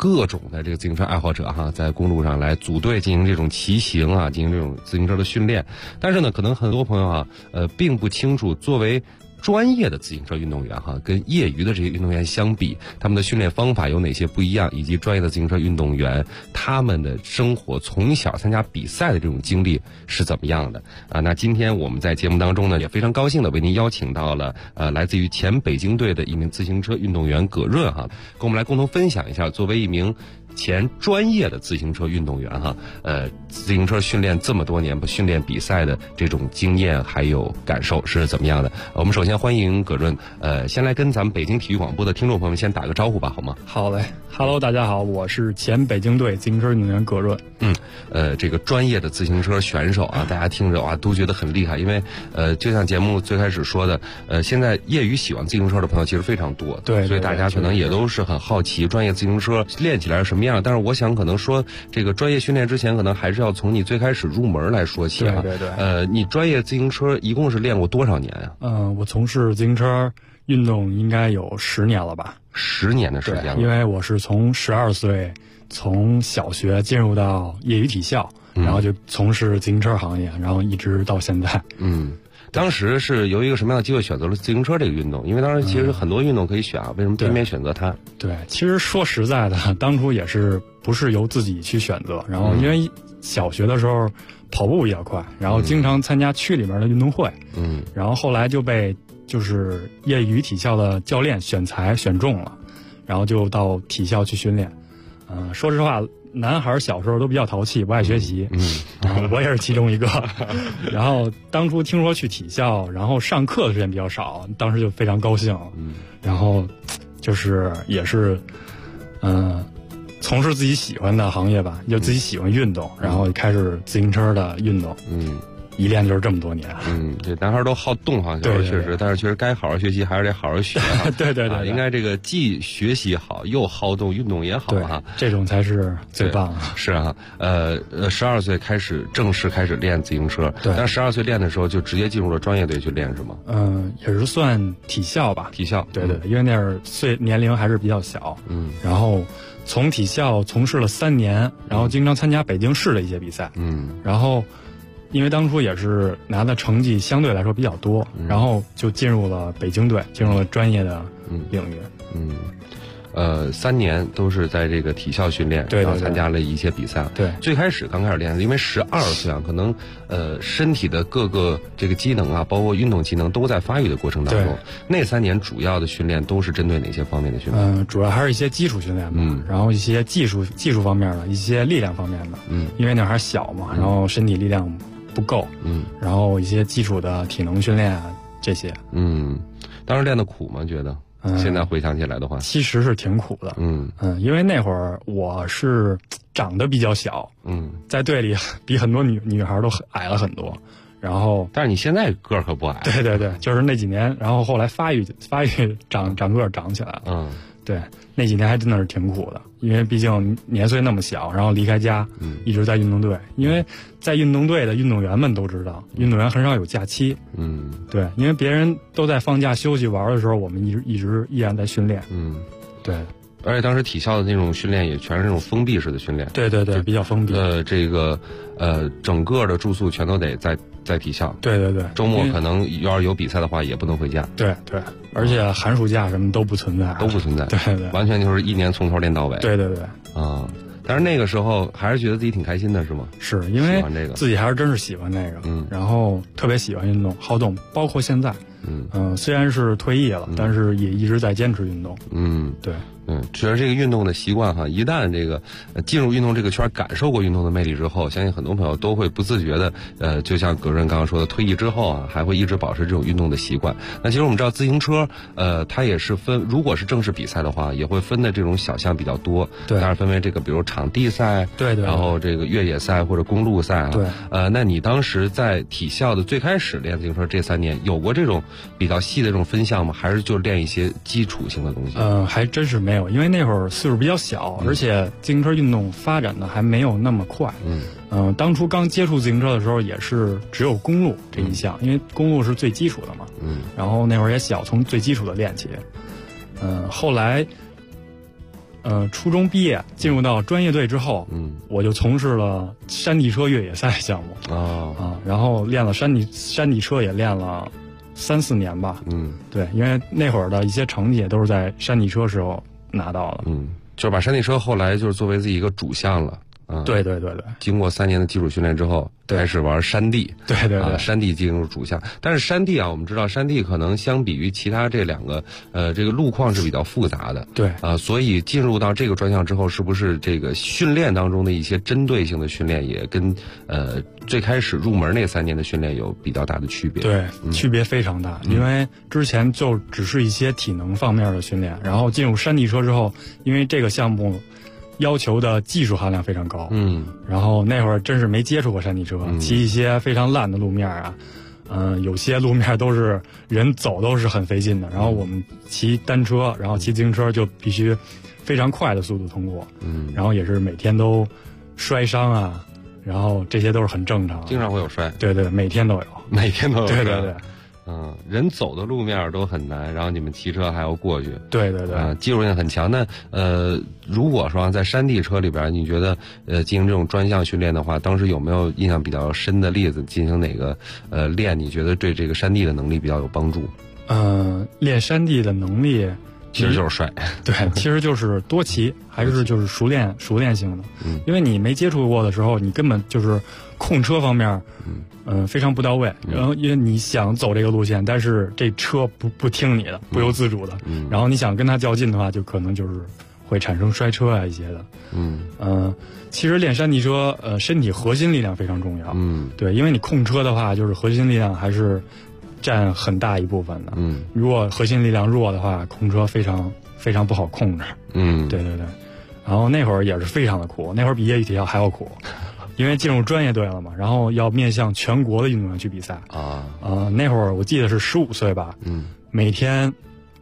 各种的这个自行车爱好者哈，在公路上来组队进行这种骑行啊，进行这种自行车的训练。但是呢，可能很多朋友啊，并不清楚作为专业的自行车运动员哈，跟业余的这些运动员相比，他们的训练方法有哪些不一样，以及专业的自行车运动员他们的生活从小参加比赛的这种经历是怎么样的啊？那今天我们在节目当中呢，也非常高兴的为您邀请到了来自于前北京队的一名自行车运动员葛润哈，跟我们来共同分享一下作为一名前专业的自行车运动员哈，自行车训练这么多年，训练比赛的这种经验还有感受是怎么样的？我们首先欢迎葛润，先来跟咱们北京体育广播的听众朋友们先打个招呼吧，好吗？ 好嘞 ，Hello， 大家好，我是前北京队自行车运动员葛润。 这个专业的自行车选手啊，大家听着哇都觉得很厉害，因为就像节目最开始说的，现在业余喜欢自行车的朋友其实非常多， 对， 所以大家可能也都是很好奇专业自行车练起来是什么样。但是我想可能说这个专业训练之前，可能还是要从你最开始入门来说起啊。 对。 你专业自行车一共是练过多少年啊？ 我从事自行车运动应该有10年了吧 ？10年的时间了。 因为我是从12岁从小学进入到业余体校，然后就从事自行车行业，然后一直到现在。 当时是由一个什么样的机会选择了自行车这个运动？因为当时其实很多运动可以选啊，为什么偏偏选择它？ 对，其实说实在的，当初也是不是由自己去选择，然后因为小学的时候跑步比较快，然后经常参加区里面的运动会，然后后来就被就是业余体校的教练选材选中了，然后就到体校去训练。说实话，男孩小时候都比较淘气，不爱学习，我也是其中一个。然后当初听说去体校，然后上课的时间比较少，当时就非常高兴。然后就是也是从事自己喜欢的行业吧，就自己喜欢运动，然后开始自行车的运动。一练就是这么多年。 这男孩都好动哈，确实，但是确实该好好学习还是得好好学。 对， 应该这个既学习好又好动，运动也好哈， 这种才是最棒的。 是啊，12岁正式开始练自行车， 对。 但12岁练的时候就直接进入了专业队去练是吗？ 也是算体校吧。 体校， 对，因为那儿年龄还是比较小。然后从体校从事了3年，然后经常参加北京市的一些比赛。然后因为当初也是拿的成绩相对来说比较多，然后就进入了北京队，进入了专业的领域。 3年都是在这个体校训练， 对， 然后参加了一些比赛。 对， 最开始刚开始练，因为12岁啊，可能身体的各个这个机能啊，包括运动机能都在发育的过程当中。那3年主要的训练都是针对哪些方面的训练？ 主要还是一些基础训练吧，然后一些技术方面的，一些力量方面的。因为那还小嘛，然后身体力量不够。然后一些基础的体能训练啊这些。 当时练的苦吗？觉得？现在回想起来的话， 其实是挺苦的。因为那会儿我是长得比较小，在队里比很多女孩都矮了很多。然后， 但是你现在个儿可不矮。 对，就是那几年，然后后来发育长个儿长起来了。对，那几年还真的是挺苦的，因为毕竟年岁那么小，然后离开家，一直在运动队。因为在运动队的运动员们都知道，运动员很少有假期。对，因为别人都在放假休息玩的时候，我们依然在训练。对。 而且当时体校的那种训练也全是那种封闭式的训练。 对，比较封闭。 整个的住宿全都得在体校。 对。 周末可能要是有比赛的话，也不能回家。 对，而且寒暑假什么都不存在。对， 完全就是一年从头练到尾。 对。 但是那个时候还是觉得自己挺开心的，是吗？ 是因为自己还是真是喜欢那个，然后特别喜欢运动，好动，包括现在，虽然是退役了，但是也一直在坚持运动。对。 只要这个运动的习惯哈，一旦这个进入运动这个圈，感受过运动的魅力之后，相信很多朋友都会不自觉的，就像葛润刚刚说的，退役之后啊，还会一直保持这种运动的习惯。那其实我们知道自行车，它也是分，如果是正式比赛的话，也会分的这种小项比较多。 对， 当然分为这个，比如场地赛， 对， 然后这个越野赛或者公路赛啊。 对。 那你当时在体校的最开始练自行车这3年，有过这种比较细的这种分项吗？还是就练一些基础性的东西？ 还真是没有，因为那会儿岁数比较小，而且自行车运动发展的还没有那么快。当初刚接触自行车的时候，也是只有公路这一项，因为公路是最基础的嘛。然后那会儿也小，从最基础的练起。后来初中毕业进入到专业队之后，我就从事了山地车越野赛项目然后练了山地车也练了3-4年吧。对，因为那会儿的一些成绩也都是在山地车时候拿到的。 就是把山地车后来就是作为自己一个主项了。 对， 经过3年的基础训练之后，开始玩山地。 对， 山地进入主项。但是山地我们知道山地可能相比于其他这2个这个路况是比较复杂的。 对所以进入到这个专项之后，是不是这个训练当中的一些针对性的训练也跟最开始入门那3年的训练有比较大的区别？ 对，区别非常大。因为之前就只是一些体能方面的训练，然后进入山地车之后，因为这个项目要求的技术含量非常高，然后那会儿真是没接触过山地车，骑一些非常烂的路面有些路面都是人走都是很费劲的，然后我们骑单车，然后骑自行车就必须非常快的速度通过，然后也是每天都摔伤然后这些都是很正常， 经常会有摔， 对，每天都有，对。 人走的路面都很难，然后你们骑车还要过去， 对， 技术性很强。那如果说在山地车里边，你觉得进行这种专项训练的话，当时有没有印象比较深的例子？进行哪个练？你觉得对这个山地的能力比较有帮助？ 练山地的能力其实就是摔， 对，其实就是多骑，还是就是熟练性的。因为你没接触过的时候，你根本就是控车方面，非常不到位。然后因为你想走这个路线，但是这车不听你的，不由自主的。然后你想跟它较劲的话，就可能就是会产生摔车一些的。其实练山地车，身体核心力量非常重要。对，因为你控车的话，就是核心力量还是占很大一部分的。如果核心力量弱的话，控车非常非常不好控制。对。然后那会儿也是非常的苦，那会儿比业余体校还要苦，因为进入专业队了嘛，然后要面向全国的运动员去比赛那会儿我记得是15岁吧。每天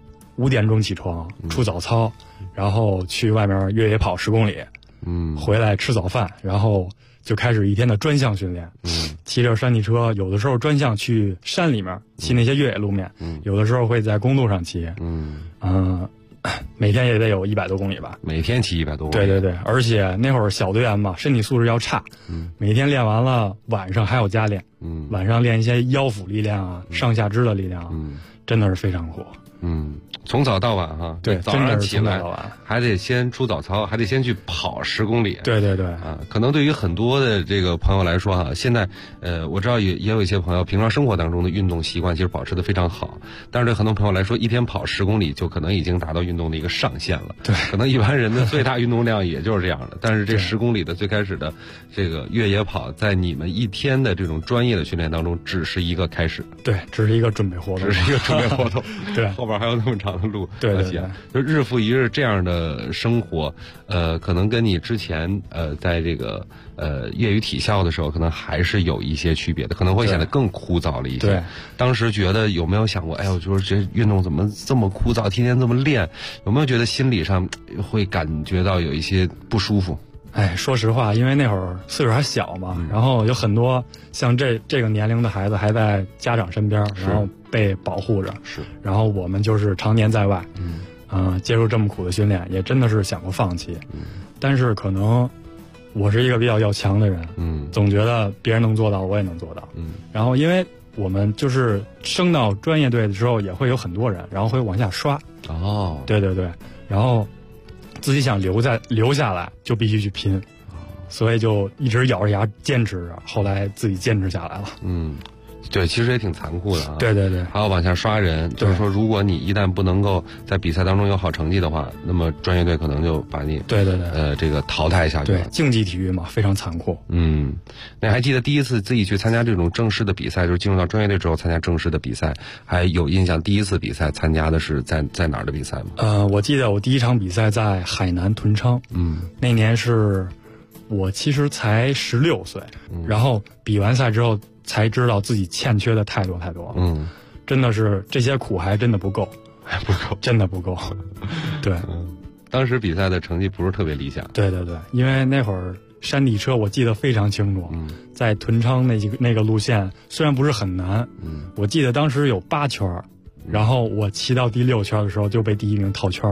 5点钟起床，出早操，然后去外面越野跑10公里，回来吃早饭，然后就开始一天的专项训练。骑着山地车，有的时候专项去山里面骑那些越野路面，有的时候会在公路上骑。每天也得有100多公里吧。每天骑100多公里。 对，而且那会儿小队员嘛，身体素质要差，每天练完了晚上还要加练，晚上练一些腰腹力量上下肢的力量，真的是非常苦。 从早到晚对， 早上起来到晚还得先出早操，还得先去跑10公里。 对可能对于很多的这个朋友来说现在我知道也有一些朋友平常生活当中的运动习惯其实保持得非常好，但是对很多朋友来说，一天跑10公里就可能已经达到运动的一个上限了。 对， 可能一般人的最大运动量也就是这样的。但是这10公里的最开始的这个越野跑，在你们一天的这种专业的训练当中，只是一个开始。 对，只是一个准备活动。对， 后边还有那么长的路。 对， 就日复一日这样的生活，可能跟你之前在这个业余体校的时候，可能还是有一些区别的，可能会显得更枯燥了一些。 对， 当时觉得有没有想过，我就是这运动怎么这么枯燥，天天这么练，有没有觉得心理上会感觉到有一些不舒服？ 说实话，因为那会儿岁数还小嘛，然后有很多像这个年龄的孩子还在家长身边，然后被保护着，然后我们就是常年在外，接受这么苦的训练，也真的是想过放弃，但是可能我是一个比较要强的人，总觉得别人能做到，我也能做到，然后因为我们就是升到专业队的时候，也会有很多人，然后会往下刷，对，然后自己想留下来就必须去拼，所以就一直咬着牙坚持着，后来自己坚持下来了。 对，其实也挺残酷的对， 还要往下刷人，就是说，如果你一旦不能够在比赛当中有好成绩的话，那么专业队可能就把你对这个淘汰下去了。 对，竞技体育嘛，非常残酷。 那还记得第一次自己去参加这种正式的比赛，就是进入到专业队之后参加正式的比赛，还有印象第一次比赛参加的是在哪儿的比赛吗？ 我记得我第一场比赛在海南屯昌，那年是我其实才16岁，然后比完赛之后才知道自己欠缺的太多了，真的是这些苦还真的不够，真的不够。对， 当时比赛的成绩不是特别理想。 对，因为那会儿山地车我记得非常清楚，在屯昌那个路线虽然不是很难，我记得当时有8圈，然后我骑到第6圈的时候就被第1名套圈了。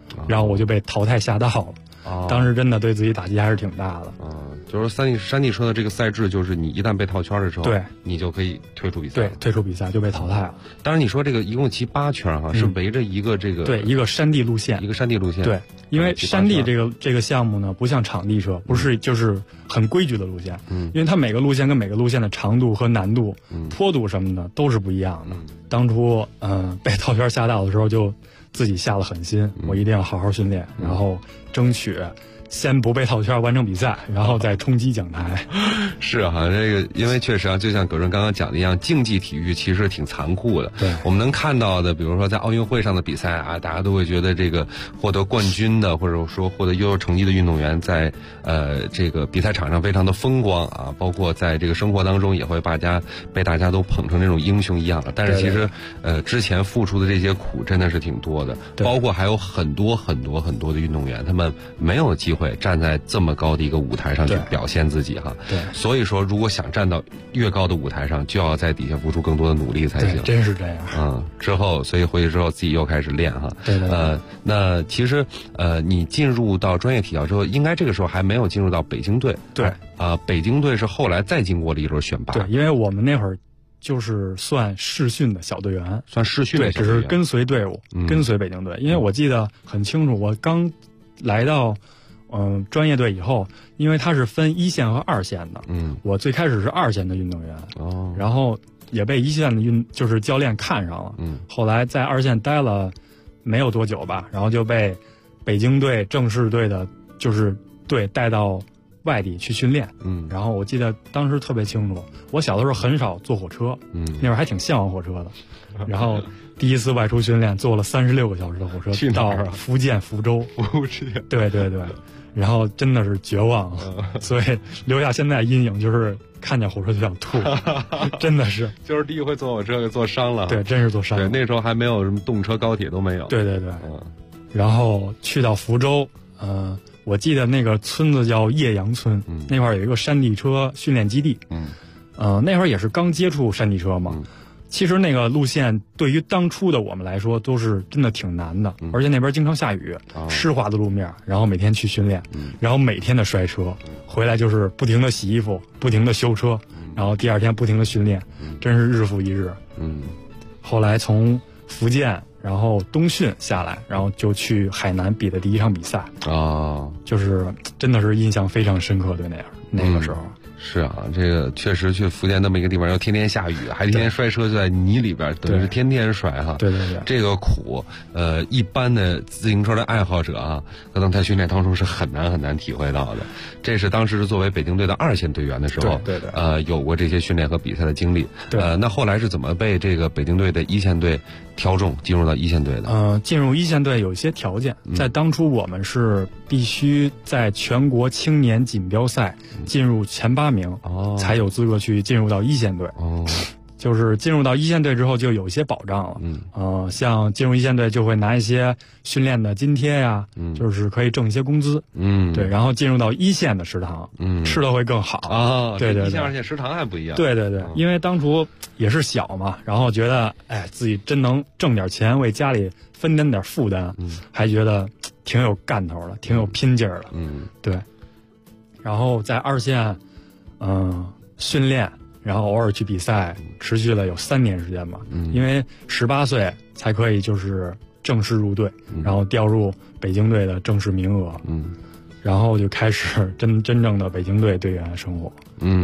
然后我就被淘汰下道了。当时真的对自己打击还是挺大的。 就是山地车的这个赛制，就是你一旦被套圈的时候， 对， 你就可以退出比赛。 对，退出比赛就被淘汰了。 当然，你说这个一共骑8圈哈，是围着一个这个一个山地路线，对，因为山地这个项目呢，不像场地车，不是就是很规矩的路线，因为它每个路线跟每个路线的长度和难度、坡度什么的都是不一样的。当初被套圈下道的时候，就自己下了狠心，我一定要好好训练，然后争取先不被套圈完成比赛，然后再冲击讲台。 是啊，这个因为确实啊，就像葛润刚刚讲的一样，竞技体育其实挺残酷的。 对， 我们能看到的，比如说在奥运会上的比赛啊，大家都会觉得这个获得冠军的，或者说获得优秀成绩的运动员，在这个比赛场上非常的风光啊，包括在这个生活当中也会被大家都捧成那种英雄一样的。但是其实之前付出的这些苦真的是挺多的，包括还有很多的运动员，他们没有机会站在这么高的一个舞台上去表现自己哈。 对， 所以说如果想站到越高的舞台上，就要在底下付出更多的努力才行。 真是这样。 所以回去之后自己又开始练哈。 对。 那其实你进入到专业体校之后，应该这个时候还没有进入到北京队。 对。 北京队是后来再经过了一轮选拔。 对，因为我们那会儿就是算试训的小队员， 算试训的小队员， 只是跟随队伍，跟随北京队。因为我记得很清楚，我刚来到专业队以后，因为它是分1线和2线的，我最开始是2线的运动员，然后也被1线的就是教练看上了，后来在2线待了没有多久吧，然后就被北京队正式队的就是队带到外地去训练，然后我记得当时特别清楚，我小的时候很少坐火车，那会儿还挺向往火车的，然后第一次外出训练坐了36个小时的火车到福建福州，对，然后真的是绝望，所以留下现在阴影就是看见火车就想吐，真的是， 就是第一回坐火车给坐伤了， 对，真是坐伤了， 对，那时候还没有什么动车高铁都没有， 对，然后去到福州，我记得那个村子叫叶阳村，那块儿有一个山地车训练基地，那会儿也是刚接触山地车嘛，其实那个路线对于当初的我们来说都是真的挺难的，而且那边经常下雨，湿滑的路面，然后每天去训练，然后每天的摔车，回来就是不停的洗衣服，不停的修车，然后第二天不停的训练，真是日复一日。后来从福建然后冬训下来，然后就去海南比的第一场比赛，就是真的是印象非常深刻，对那个时候。 是啊，这个确实去福建那么一个地方，要天天下雨，还天天摔车，就在泥里边，等于是天天摔哈。 对， 这个苦，一般的自行车的爱好者啊，可能在训练当中是很难体会到的。这是当时作为北京队的2线队员的时候， 对， 有过这些训练和比赛的经历。那后来是怎么被这个北京队的1线队挑中，进入到1线队的？ 进入1线队有一些条件，在当初我们是必须在全国青年锦标赛进入前8名，才有资格去进入到1线队。就是进入到1线队之后就有一些保障了，像进入1线队就会拿一些训练的津贴呀，就是可以挣一些工资，对，然后进入到1线的食堂，吃的会更好对，1 线2线食堂还不一样， 对，因为当初也是小嘛，然后觉得自己真能挣点钱为家里分担点负担，还觉得挺有干头的，挺有拼劲儿的，对，然后在2线训练，然后偶尔去比赛，持续了有3年时间吧，因为18岁才可以就是正式入队，然后调入北京队的正式名额，然后就开始真正的北京队队员生活。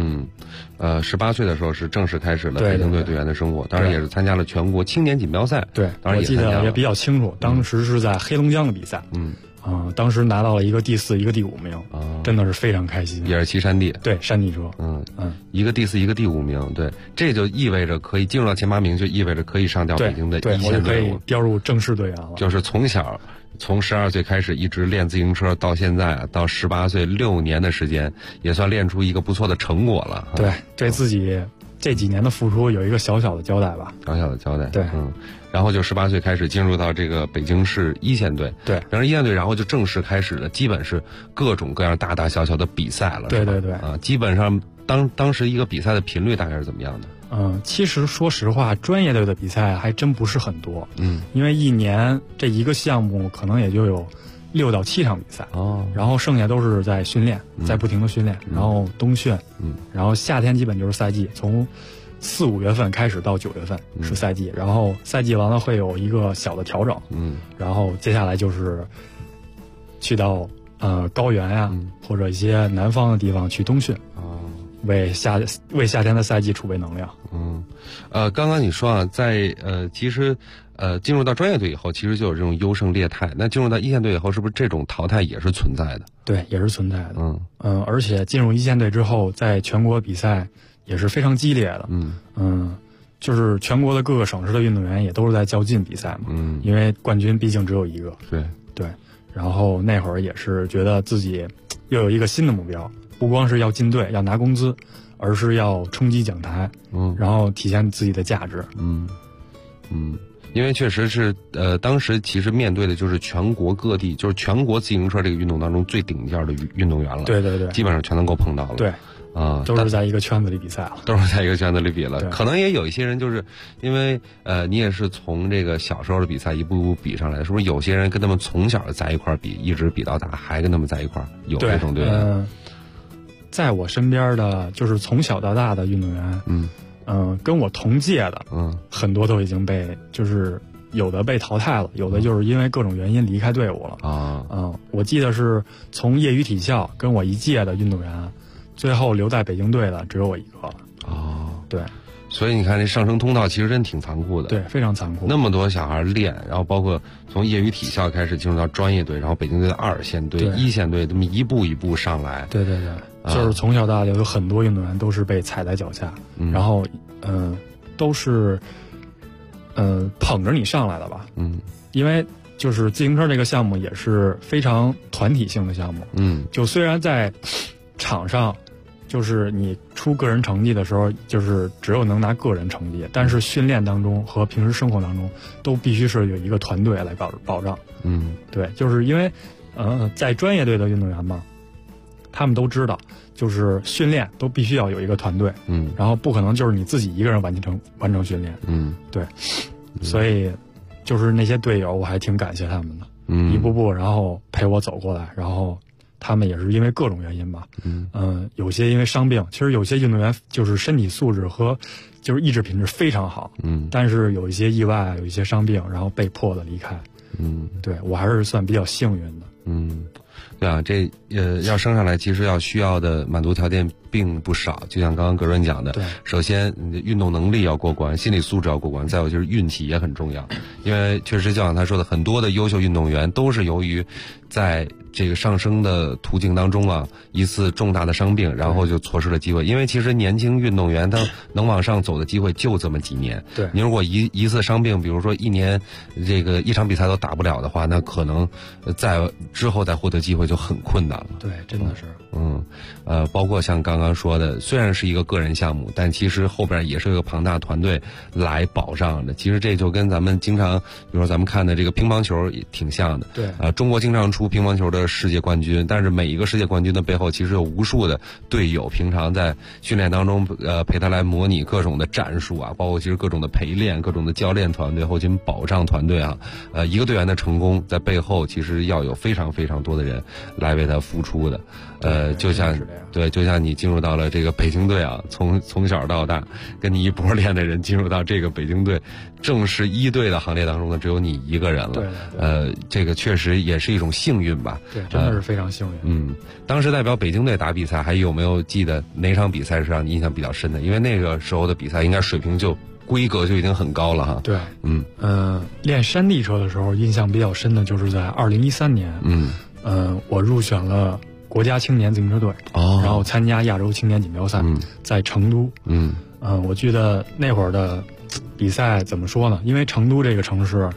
18岁的时候是正式开始了北京队队员的生活，当然也是参加了全国青年锦标赛。 对， 当然我记得也比较清楚，当时是在黑龙江的比赛。当时拿到了一个第4，一个第5名，真的是非常开心。 也是骑山地， 对，山地车， 一个第4，一个第5名，对，这就意味着可以进入到前8名，就意味着可以上调北京的1线队伍， 可以调入正式队员了。 就是从12岁开始一直练自行车到现在，到18岁6年的时间，也算练出一个不错的成果了。 对，对自己这几年的付出有一个小小的交代吧。 小小的交代， 对， 然后就18岁开始进入到这个北京市1线队， 对， 然后1线队，然后就正式开始了，基本是各种各样大大小小的比赛了， 对， 基本上当时一个比赛的频率大概是怎么样的？ 其实说实话，专业队的比赛还真不是很多。因为一年这一个项目可能也就有6到7场比赛。然后剩下都是在训练，在不停的训练，然后冬训，然后夏天基本就是赛季，从4、5月份开始到9月份是赛季，然后赛季完了会有一个小的调整，然后接下来就是去到高原呀，或者一些南方的地方去冬训。为夏天的赛季储备能量。 刚刚你说啊，在其实进入到专业队以后，其实就有这种优胜劣汰。那进入到一线队以后，是不是这种淘汰也是存在的？ 对，也是存在的。而且进入一线队之后，在全国比赛也是非常激烈的。就是全国的各个省市的运动员也都是在较劲比赛嘛。因为冠军毕竟只有一个。对。然后那会儿也是觉得自己又有一个新的目标。不光是要进队要拿工资，而是要冲击讲台，然后体现自己的价值。 因为确实是当时其实面对的就是全国各地，就是全国自行车这个运动当中最顶尖的运动员了。 对， 基本上全能够碰到了。 对。都是在一个圈子里比赛了， 都是在一个圈子里比了。可能也有一些人就是因为你也是从这个小时候的比赛一步步比上来的，是不是有些人跟他们从小在一块比，一直比到大，还跟他们在一块有这种对？ 在我身边的就是从小到大的运动员，跟我同届的，很多都已经被就是有的被淘汰了，有的就是因为各种原因离开队伍了。我记得是从业余体校跟我一届的运动员。最后留在北京队的只有我一个了。对， 所以你看这上升通道其实真挺残酷的。 对，非常残酷。 那么多小孩练，然后包括从业余体校开始进入到专业队，然后北京队的2线队、1线队，这么一步一步上来。 对，就是从小到大有很多运动员都是被踩在脚下，然后都是捧着你上来的吧。因为就是自行车这个项目也是非常团体性的项目。就虽然在场上。就是你出个人成绩的时候，就是只有能拿个人成绩，但是训练当中和平时生活当中都必须是有一个团队来保障。对，就是因为在专业队的运动员嘛，他们都知道，就是训练都必须要有一个团队。然后不可能就是你自己一个人完成训练。对，所以就是那些队友，我还挺感谢他们的，一步步然后陪我走过来，然后。他们也是因为各种原因吧，有些因为伤病，其实有些运动员就是身体素质和就是意志品质非常好，但是有一些意外，有一些伤病，然后被迫的离开，对我还是算比较幸运的， 对啊，这要升上来，其实要需要的满足条件并不少。就像刚刚葛润讲的，首先你的运动能力要过关，心理素质要过关，再有就是运气也很重要。因为确实就像他说的，很多的优秀运动员都是由于在这个上升的途径当中啊，一次重大的伤病，然后就错失了机会。因为其实年轻运动员他能往上走的机会就这么几年。 对， 你如果一次伤病，比如说一年这个一场比赛都打不了的话，那可能在之后再获得机会就很困难了。 对，真的是。 包括像刚刚说的，虽然是一个个人项目，但其实后边也是有一个庞大团队来保障的。其实这就跟咱们经常，比如说咱们看的这个乒乓球也挺像的。 对， 中国经常出乒乓球的世界冠军，但是每一个世界冠军的背后，其实有无数的队友，平常在训练当中，陪他来模拟各种的战术啊，包括其实各种的陪练、各种的教练团队、后勤保障团队啊，一个队员的成功，在背后其实要有非常非常多的人来为他付出的。就像你进入到了这个北京队啊，从小到大跟你一波练的人进入到这个北京队正式一队的行列当中呢，只有你一个人了。 对， 这个确实也是一种幸运吧。 对，真的是非常幸运。 当时代表北京队打比赛，还有没有记得哪场比赛是让你印象比较深的？因为那个时候的比赛应该水平规格就已经很高了哈。 对，练山地车的时候印象比较深的就是在2013年，我入选了国家青年自行车队，然后参加亚洲青年锦标赛，在成都。我记得那会儿的比赛怎么说呢？因为成都这个城市，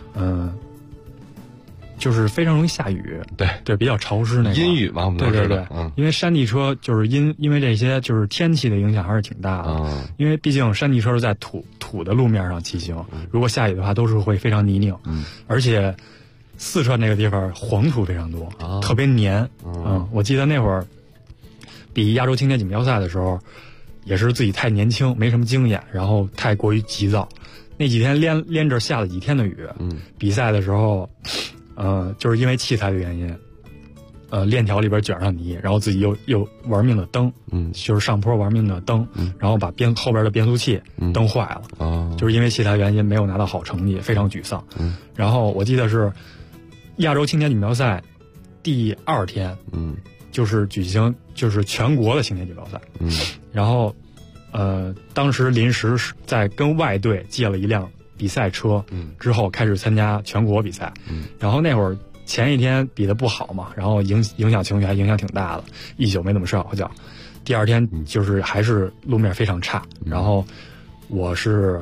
就是非常容易下雨，对，比较潮湿那阴雨嘛，我们都知道。 对，因为山地车就是因为这些就是天气的影响还是挺大的。因为毕竟山地车是在土的路面上骑行，如果下雨的话都是会非常泥泞，而且四川那个地方黄土非常多，特别黏。我记得那会儿比亚洲青年锦标赛的时候， 也是自己太年轻，没什么经验，然后太过于急躁。那几天连着下了几天的雨，比赛的时候，就是因为器材的原因，链条里边卷上泥，然后自己又玩命的蹬，就是上坡玩命的蹬，然后把后边的变速器蹬坏了，就是因为器材原因没有拿到好成绩，非常沮丧。然后我记得是亚洲青年锦标赛第2天，就是举行就是全国的青年锦标赛，然后当时临时在跟外队借了一辆比赛车，之后开始参加全国比赛，然后那会儿前一天比得不好嘛，然后影响情绪还影响挺大的，一宿没怎么睡好觉。第2天就是还是路面非常差，然后我是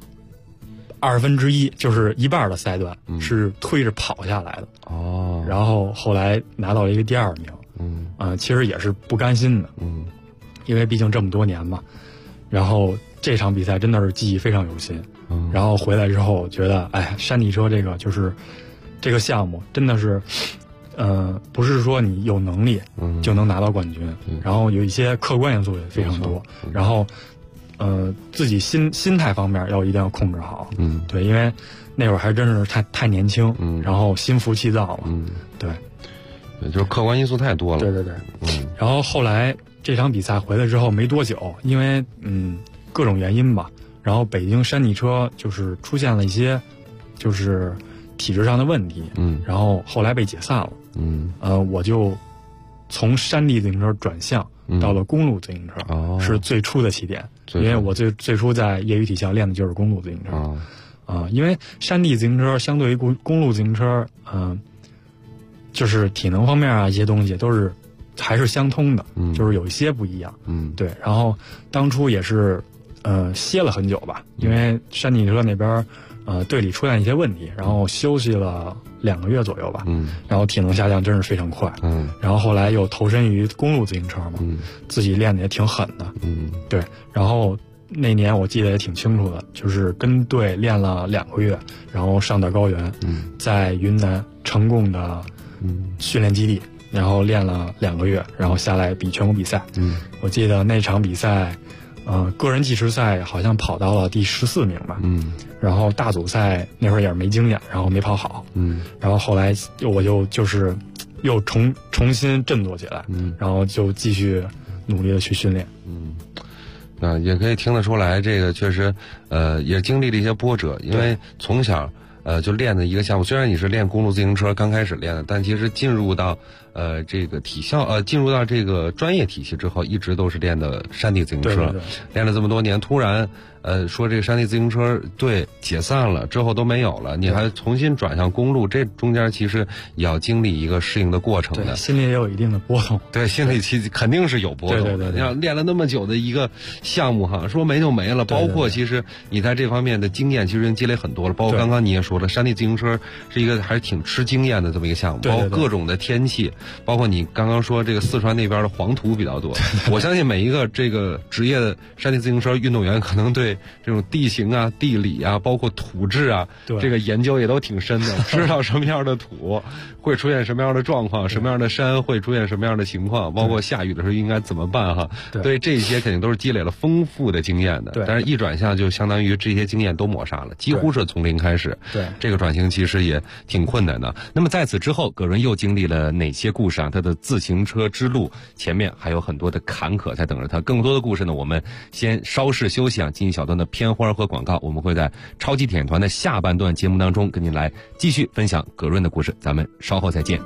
1/2，就是一半的赛段是推着跑下来的，然后后来拿到了一个第2名，其实也是不甘心的，因为毕竟这么多年嘛。然后这场比赛真的是记忆非常犹新，然后回来之后觉得，山地车这个就是这个项目真的是，不是说你有能力就能拿到冠军，然后有一些客观因素也非常多，然后自己心态方面一定要控制好，对，因为那会儿还真是太年轻，然后心浮气躁了，对， 就是客观因素太多了， 对，然后后来这场比赛回来之后没多久，因为各种原因吧，然后北京山地车就是出现了一些就是体制上的问题，然后后来被解散了，我就从山地自行车转向到了公路自行车，是最初的起点，因为我最初在业余体校练的就是公路自行车，因为山地自行车相对于公路自行车，就是体能方面啊一些东西都是还是相通的，就是有一些不一样，对。然后当初也是歇了很久吧，因为山地车那边队里出现一些问题，然后休息了2个月左右吧，然后体能下降真是非常快，然后后来又投身于公路自行车嘛，自己练的也挺狠的，对。然后那年我记得也挺清楚的，就是跟队练了2个月，然后上到高原，在云南成贡的训练基地，然后练了2个月，然后下来比全国比赛。我记得那场比赛，个人计时赛好像跑到了第14名吧。然后大组赛那会儿也是没经验，然后没跑好。然后后来我就是又重新振作起来，然后就继续努力的去训练。 也可以听得出来，这个确实也经历了一些波折，因为从小就练的一个项目，虽然你是练公路自行车刚开始练的，但其实进入到这个体校进入到这个专业体系之后，一直都是练的山地自行车， 对， 练了这么多年，突然说这个山地自行车队解散了之后都没有了，你还重新转向公路，这中间其实也要经历一个适应的过程的， 对，心里也有一定的波动， 对，心里其实肯定是有波动的。 对， 你想练了那么久的一个项目哈，说没就没了，包括其实你在这方面的经验其实已经积累很多了，包括刚刚你也说了，山地自行车是一个还是挺吃经验的这么一个项目，包括各种的天气，包括你刚刚说这个四川那边的黄土比较多，我相信每一个这个职业的山地自行车运动员可能对这种地形啊、地理啊，包括土质啊，这个研究也都挺深的，知道什么样的土会出现什么样的状况，什么样的山会出现什么样的情况，包括下雨的时候应该怎么办哈。对，这些肯定都是积累了丰富的经验的。但是一转向就相当于这些经验都抹杀了，几乎是从零开始。 对， 这个转型其实也挺困难的。那么在此之后，葛润又经历了哪些故事啊？他的自行车之路前面还有很多的坎坷在等着他。更多的故事呢，我们先稍事休息啊，进一小段的片花和广告，我们会在超级铁人团的下半段节目当中跟您来继续分享葛润的故事，咱们稍后再见。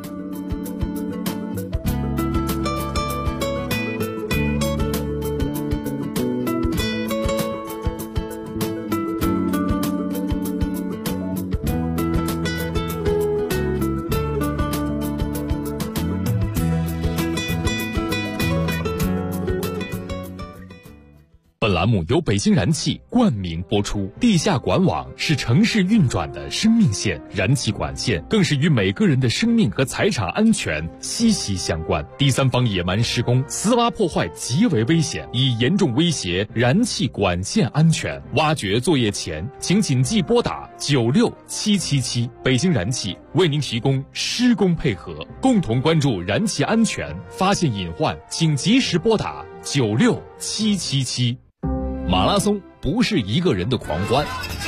本栏目由北京燃气冠名播出。地下管网是城市运转的生命线，燃气管线更是与每个人的生命和财产安全息息相关。第三方野蛮施工、私挖破坏极为危险，已严重威胁燃气管线安全。挖掘作业前，请谨记拨打96777。北京燃气为您提供施工配合，共同关注燃气安全，发现隐患请及时拨打 96777。马拉松不是一个人的狂欢，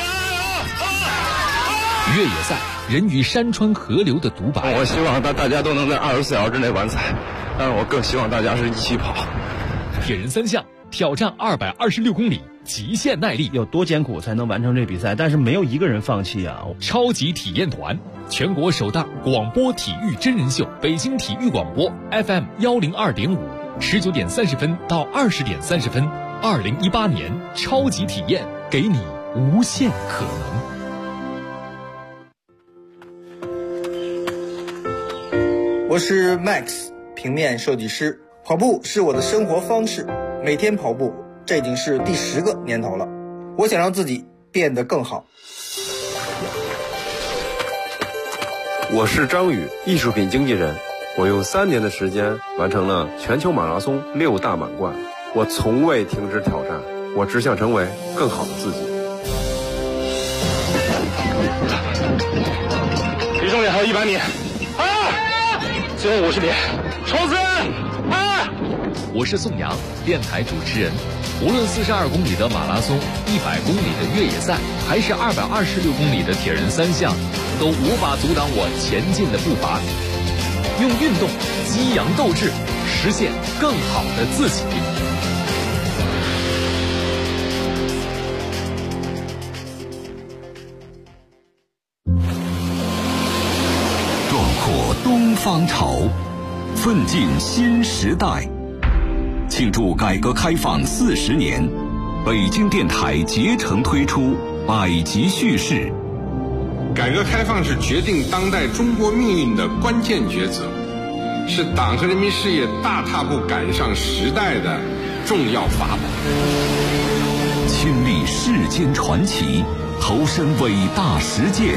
越野赛人与山川河流的独白。 我希望大家都能在24小时之内完赛，但是我更希望大家是一起跑。 铁人三项挑战226公里，极限耐力， 有多艰苦才能完成这比赛？但是没有一个人放弃啊！ 超级体验团，全国首档广播体育真人秀，北京体育广播 FM 102.5，19点30分到20点30分，2018年超级体验，给你无限可能。 我是 Max， 平面设计师。跑步是我的生活方式，每天跑步，这已经是第10个年头了。我想让自己变得更好。 我是张宇，艺术品经纪人。我用3年的时间完成了全球马拉松6大满贯。我从未停止挑战，我只想成为更好的自己。 离终点还有100米，最后50米，冲刺！ 我是宋阳，电台主持人。无论42公里的马拉松、100公里的越野赛，还是226公里的铁人三项，都无法阻挡我前进的步伐。用运动激扬斗志，实现更好的自己。 壮阔东方潮，奋进新时代。庆祝改革开放40年，北京电台竭诚推出百集叙事。 改革开放是决定当代中国命运的关键抉择，是党和人民事业大踏步赶上时代的重要法宝。 亲历世间传奇，投身伟大实践，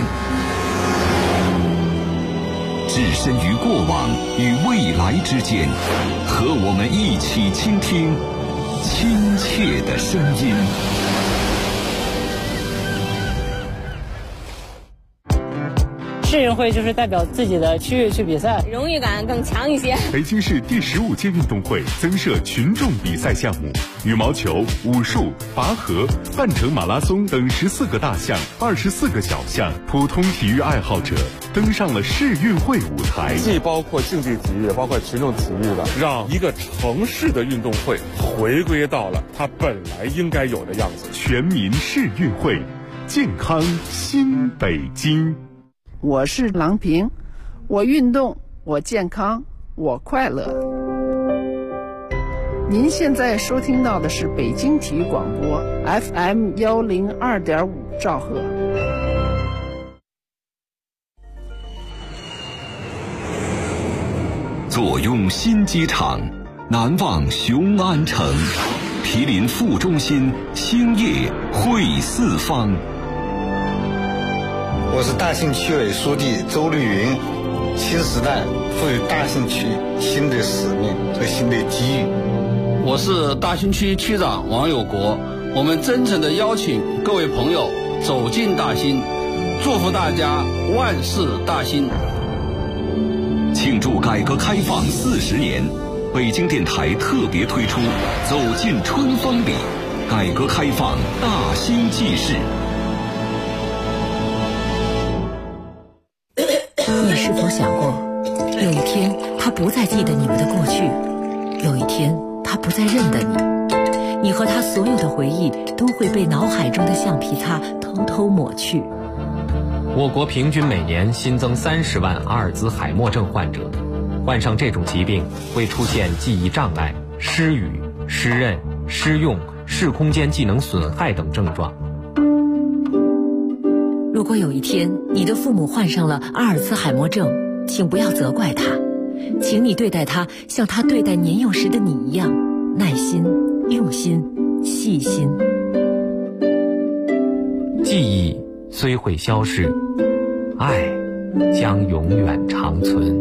置身于过往与未来之间，和我们一起倾听亲切的声音。 市运会就是代表自己的区域去比赛， 荣誉感更强一些。 北京市第15届运动会增设群众比赛项目，羽毛球、武术、拔河、半程马拉松等14个大项、24个小项，普通体育爱好者登上了市运会舞台。 既包括竞技体育，也包括群众体育的，让一个城市的运动会回归到了它本来应该有的样子。 全民市运会，健康新北京。 我是郎平，我运动，我健康，我快乐。您现在收听到的是北京体育广播 FM 102.5兆赫。 坐拥新机场，难忘雄安城，毗邻副中心，兴业汇四方。 我是大兴区委书记周绿云。新时代赋予大兴区新的使命和新的机遇。 我是大兴区区长王有国。我们真诚地邀请各位朋友走进大兴，祝福大家万事大兴。 庆祝改革开放40年，北京电台特别推出《走进春风里》改革开放大兴纪事。 你是否想过，有一天他不再记得你们的过去，有一天他不再认得你，你和他所有的回忆都会被脑海中的橡皮擦偷偷抹去。 我国平均每年新增30万阿尔兹海默症患者，患上这种疾病会出现记忆障碍、失语、失认、失用、视空间技能损害等症状。 如果有一天你的父母患上了阿尔茨海默症，请不要责怪他，请你对待他像他对待年幼时的你一样，耐心、用心、细心。 记忆虽会消逝，爱将永远长存。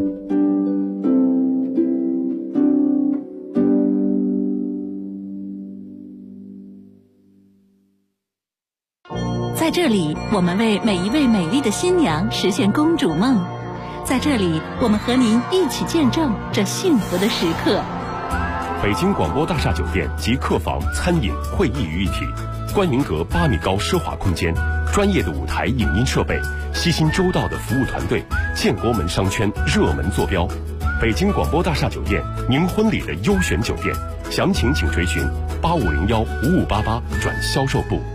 在这里，我们为每一位美丽的新娘实现公主梦。在这里，我们和您一起见证这幸福的时刻。 北京广播大厦酒店集客房、餐饮、会议于一体，冠云阁8米高奢华空间，专业的舞台影音设备，悉心周到的服务团队，建国门商圈热门坐标。北京广播大厦酒店，您婚礼的优选酒店，详情请垂询8501-5588转销售部。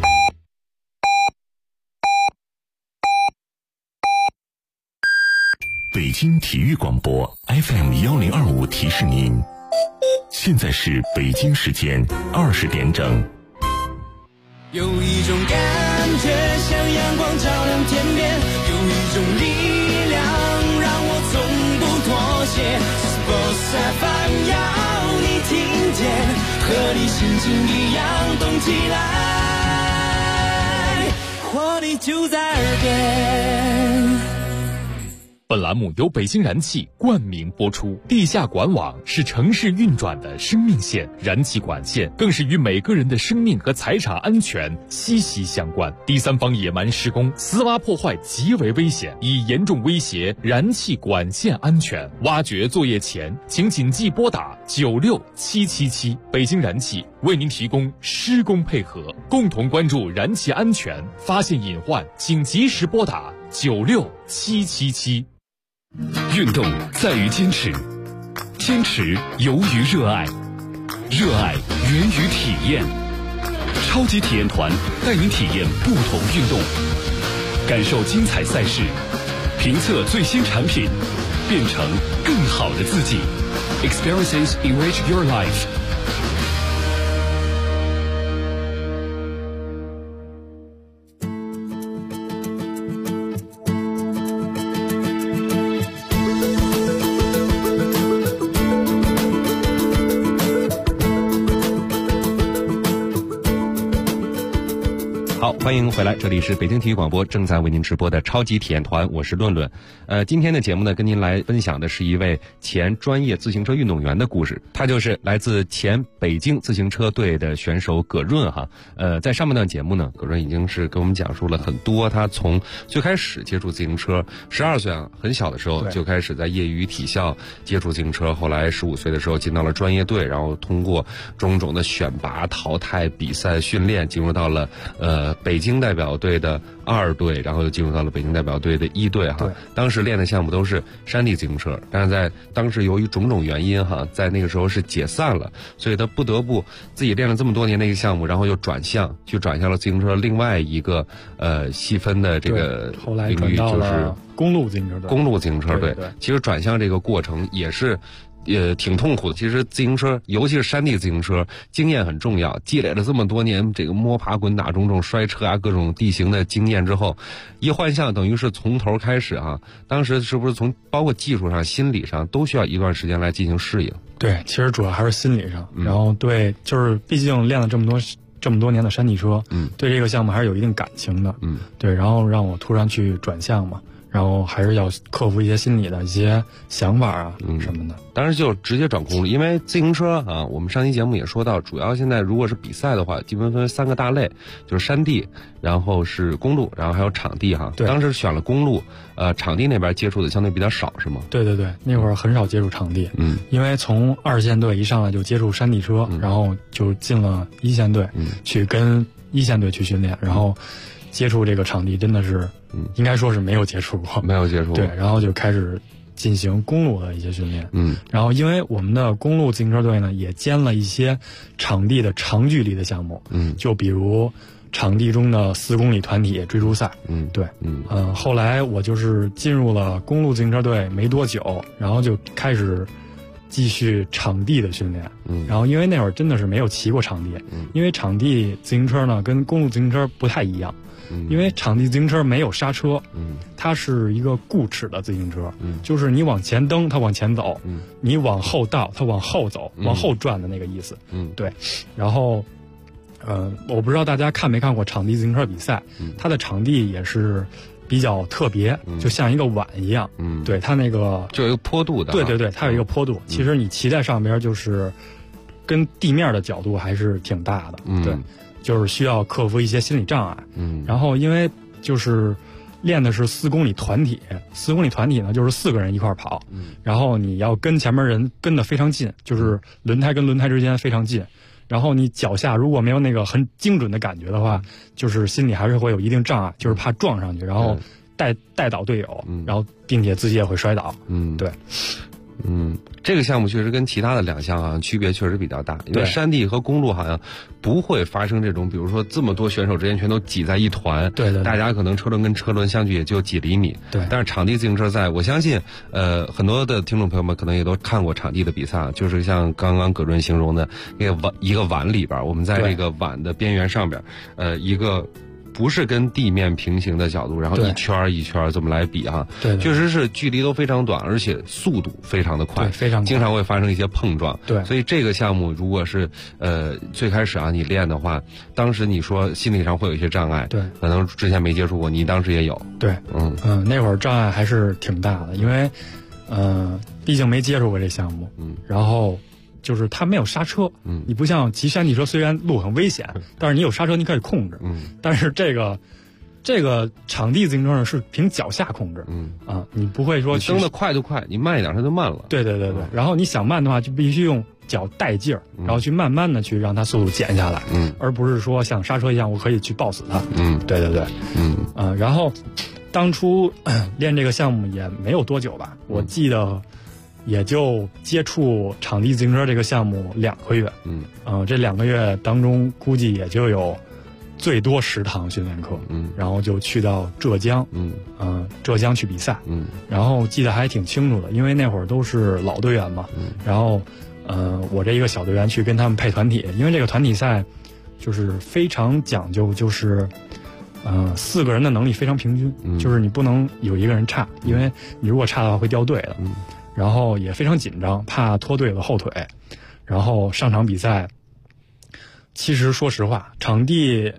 北京体育广播 FM1025提示您，现在是北京时间20点整。 有一种感觉像阳光照亮天边，有一种力量让我从不妥协。Sports FM 要你听见，和你心情一样动起来，活力就在耳边。 本栏目由北京燃气冠名播出。地下管网是城市运转的生命线，燃气管线更是与每个人的生命和财产安全息息相关。第三方野蛮施工、私挖破坏极为危险，已严重威胁燃气管线安全。挖掘作业前，请谨记拨打96777。北京燃气为您提供施工配合，共同关注燃气安全，发现隐患请及时拨打96777。 运动在于坚持，坚持由于热爱，热爱源于体验。超级体验团带您体验不同运动，感受精彩赛事，评测最新产品，变成更好的自己。Experiences enrich your life。 好，欢迎回来，这里是北京体育广播正在为您直播的超级体验团，我是论论。今天的节目呢，跟您来分享的是一位前专业自行车运动员的故事，他就是来自前北京自行车队的选手葛润哈。在上半段节目呢，葛润已经是给我们讲述了很多他从最开始接触自行车，12岁啊，很小的时候就开始在业余体校接触自行车，后来15岁的时候进到了专业队，然后通过种种的选拔、淘汰、比赛、训练，进入到了北京代表队的2队，然后又进入到了北京代表队的1队哈。当时练的项目都是山地自行车，但是在当时由于种种原因哈，在那个时候是解散了，所以他不得不自己练了这么多年的一个项目，然后又转向了自行车另外一个细分的这个后来领域，就是公路自行车队。 公路自行车队， 对， 其实转向这个过程也是。挺痛苦的。其实自行车，尤其是山地自行车，经验很重要。积累了这么多年这个摸爬滚打、种种摔车啊、各种地形的经验之后，一换向等于是从头开始啊。当时是不是从包括技术上、心理上都需要一段时间来进行适应？ 对，其实主要还是心理上。然后对，就是毕竟练了这么多年的山地车，对这个项目还是有一定感情的。对，然后让我突然去转向嘛。然后还是要克服一些心理的一些想法啊什么的。 当时就直接转公路，因为自行车啊，我们上期节目也说到，主要现在如果是比赛的话，基本分为3个大类，就是山地，然后是公路，然后还有场地哈。 对， 当时选了公路，场地那边接触的相对比较少，是吗？ 对对对，那会儿很少接触场地，因为从2线队一上来就接触山地车，然后就进了1线队，去跟1线队去训练，然后接触这个场地真的是。应该说是没有接触过，对，然后就开始进行公路的一些训练，然后因为我们的公路自行车队呢也兼了一些场地的长距离的项目，就比如场地中的4公里团体追逐赛，对，后来我就是进入了公路自行车队没多久，然后就开始继续场地的训练，然后因为那会儿真的是没有骑过场地，因为场地自行车呢跟公路自行车不太一样。因为场地自行车没有刹车，它是一个固齿的自行车，就是你往前蹬它往前走，你往后倒它往后走，往后转的那个意思，对。然后我不知道大家看没看过场地自行车比赛，它的场地也是比较特别，就像一个碗一样，对，它那个就有一个坡度的， 对对对，它有一个坡度，其实你骑在上边就是跟地面的角度还是挺大的，对。就是需要克服一些心理障碍，然后因为就是练的是4公里团体，4公里团体呢就是4个人一块跑，然后你要跟前面人跟得非常近，就是轮胎跟轮胎之间非常近，然后你脚下如果没有那个很精准的感觉的话，就是心里还是会有一定障碍，就是怕撞上去，然后带倒队友，然后并且自己也会摔倒。对。 这个项目确实跟其他的2项好像区别确实比较大，因为山地和公路好像不会发生这种，比如说这么多选手之间全都挤在一团， 对， 大家可能车轮跟车轮相距也就几厘米， 对。 但是场地自行车赛，我相信，很多的听众朋友们可能也都看过场地的比赛，就是像刚刚葛润形容的一个碗里边，我们在这个碗的边缘上边，一个。不是跟地面平行的角度，然后一圈一圈这么来比哈， 对， 确实是距离都非常短，而且速度非常的快， 非常快， 经常会发生一些碰撞。 对， 所以这个项目如果是最开始啊你练的话，当时你说心理上会有一些障碍， 对， 可能之前没接触过，你当时也有， 对，那会儿障碍还是挺大的，因为毕竟没接触过这项目，然后。就是它没有刹车，你不像骑山地车，虽然路很危险，但是你有刹车你可以控制，但是这个场地自行车呢是凭脚下控制，你不会说蹬得快就快，你慢一点它就慢了， 对，然后你想慢的话就必须用脚带劲儿，然后去慢慢的去让它速度减下来，而不是说像刹车一样我可以去抱死它，对，然后当初练这个项目也没有多久吧，我记得。也就接触场地自行车这个项目2个月，这2个月当中估计也就有最多10堂训练课，然后就去到浙江，浙江去比赛，然后记得还挺清楚的，因为那会儿都是老队员嘛，然后我这一个小队员去跟他们配团体，因为这个团体赛就是非常讲究，就是4个人的能力非常平均，就是你不能有一个人差，因为你如果差的话会掉队的。然后也非常紧张，怕拖队的后腿，然后上场比赛。其实说实话，场地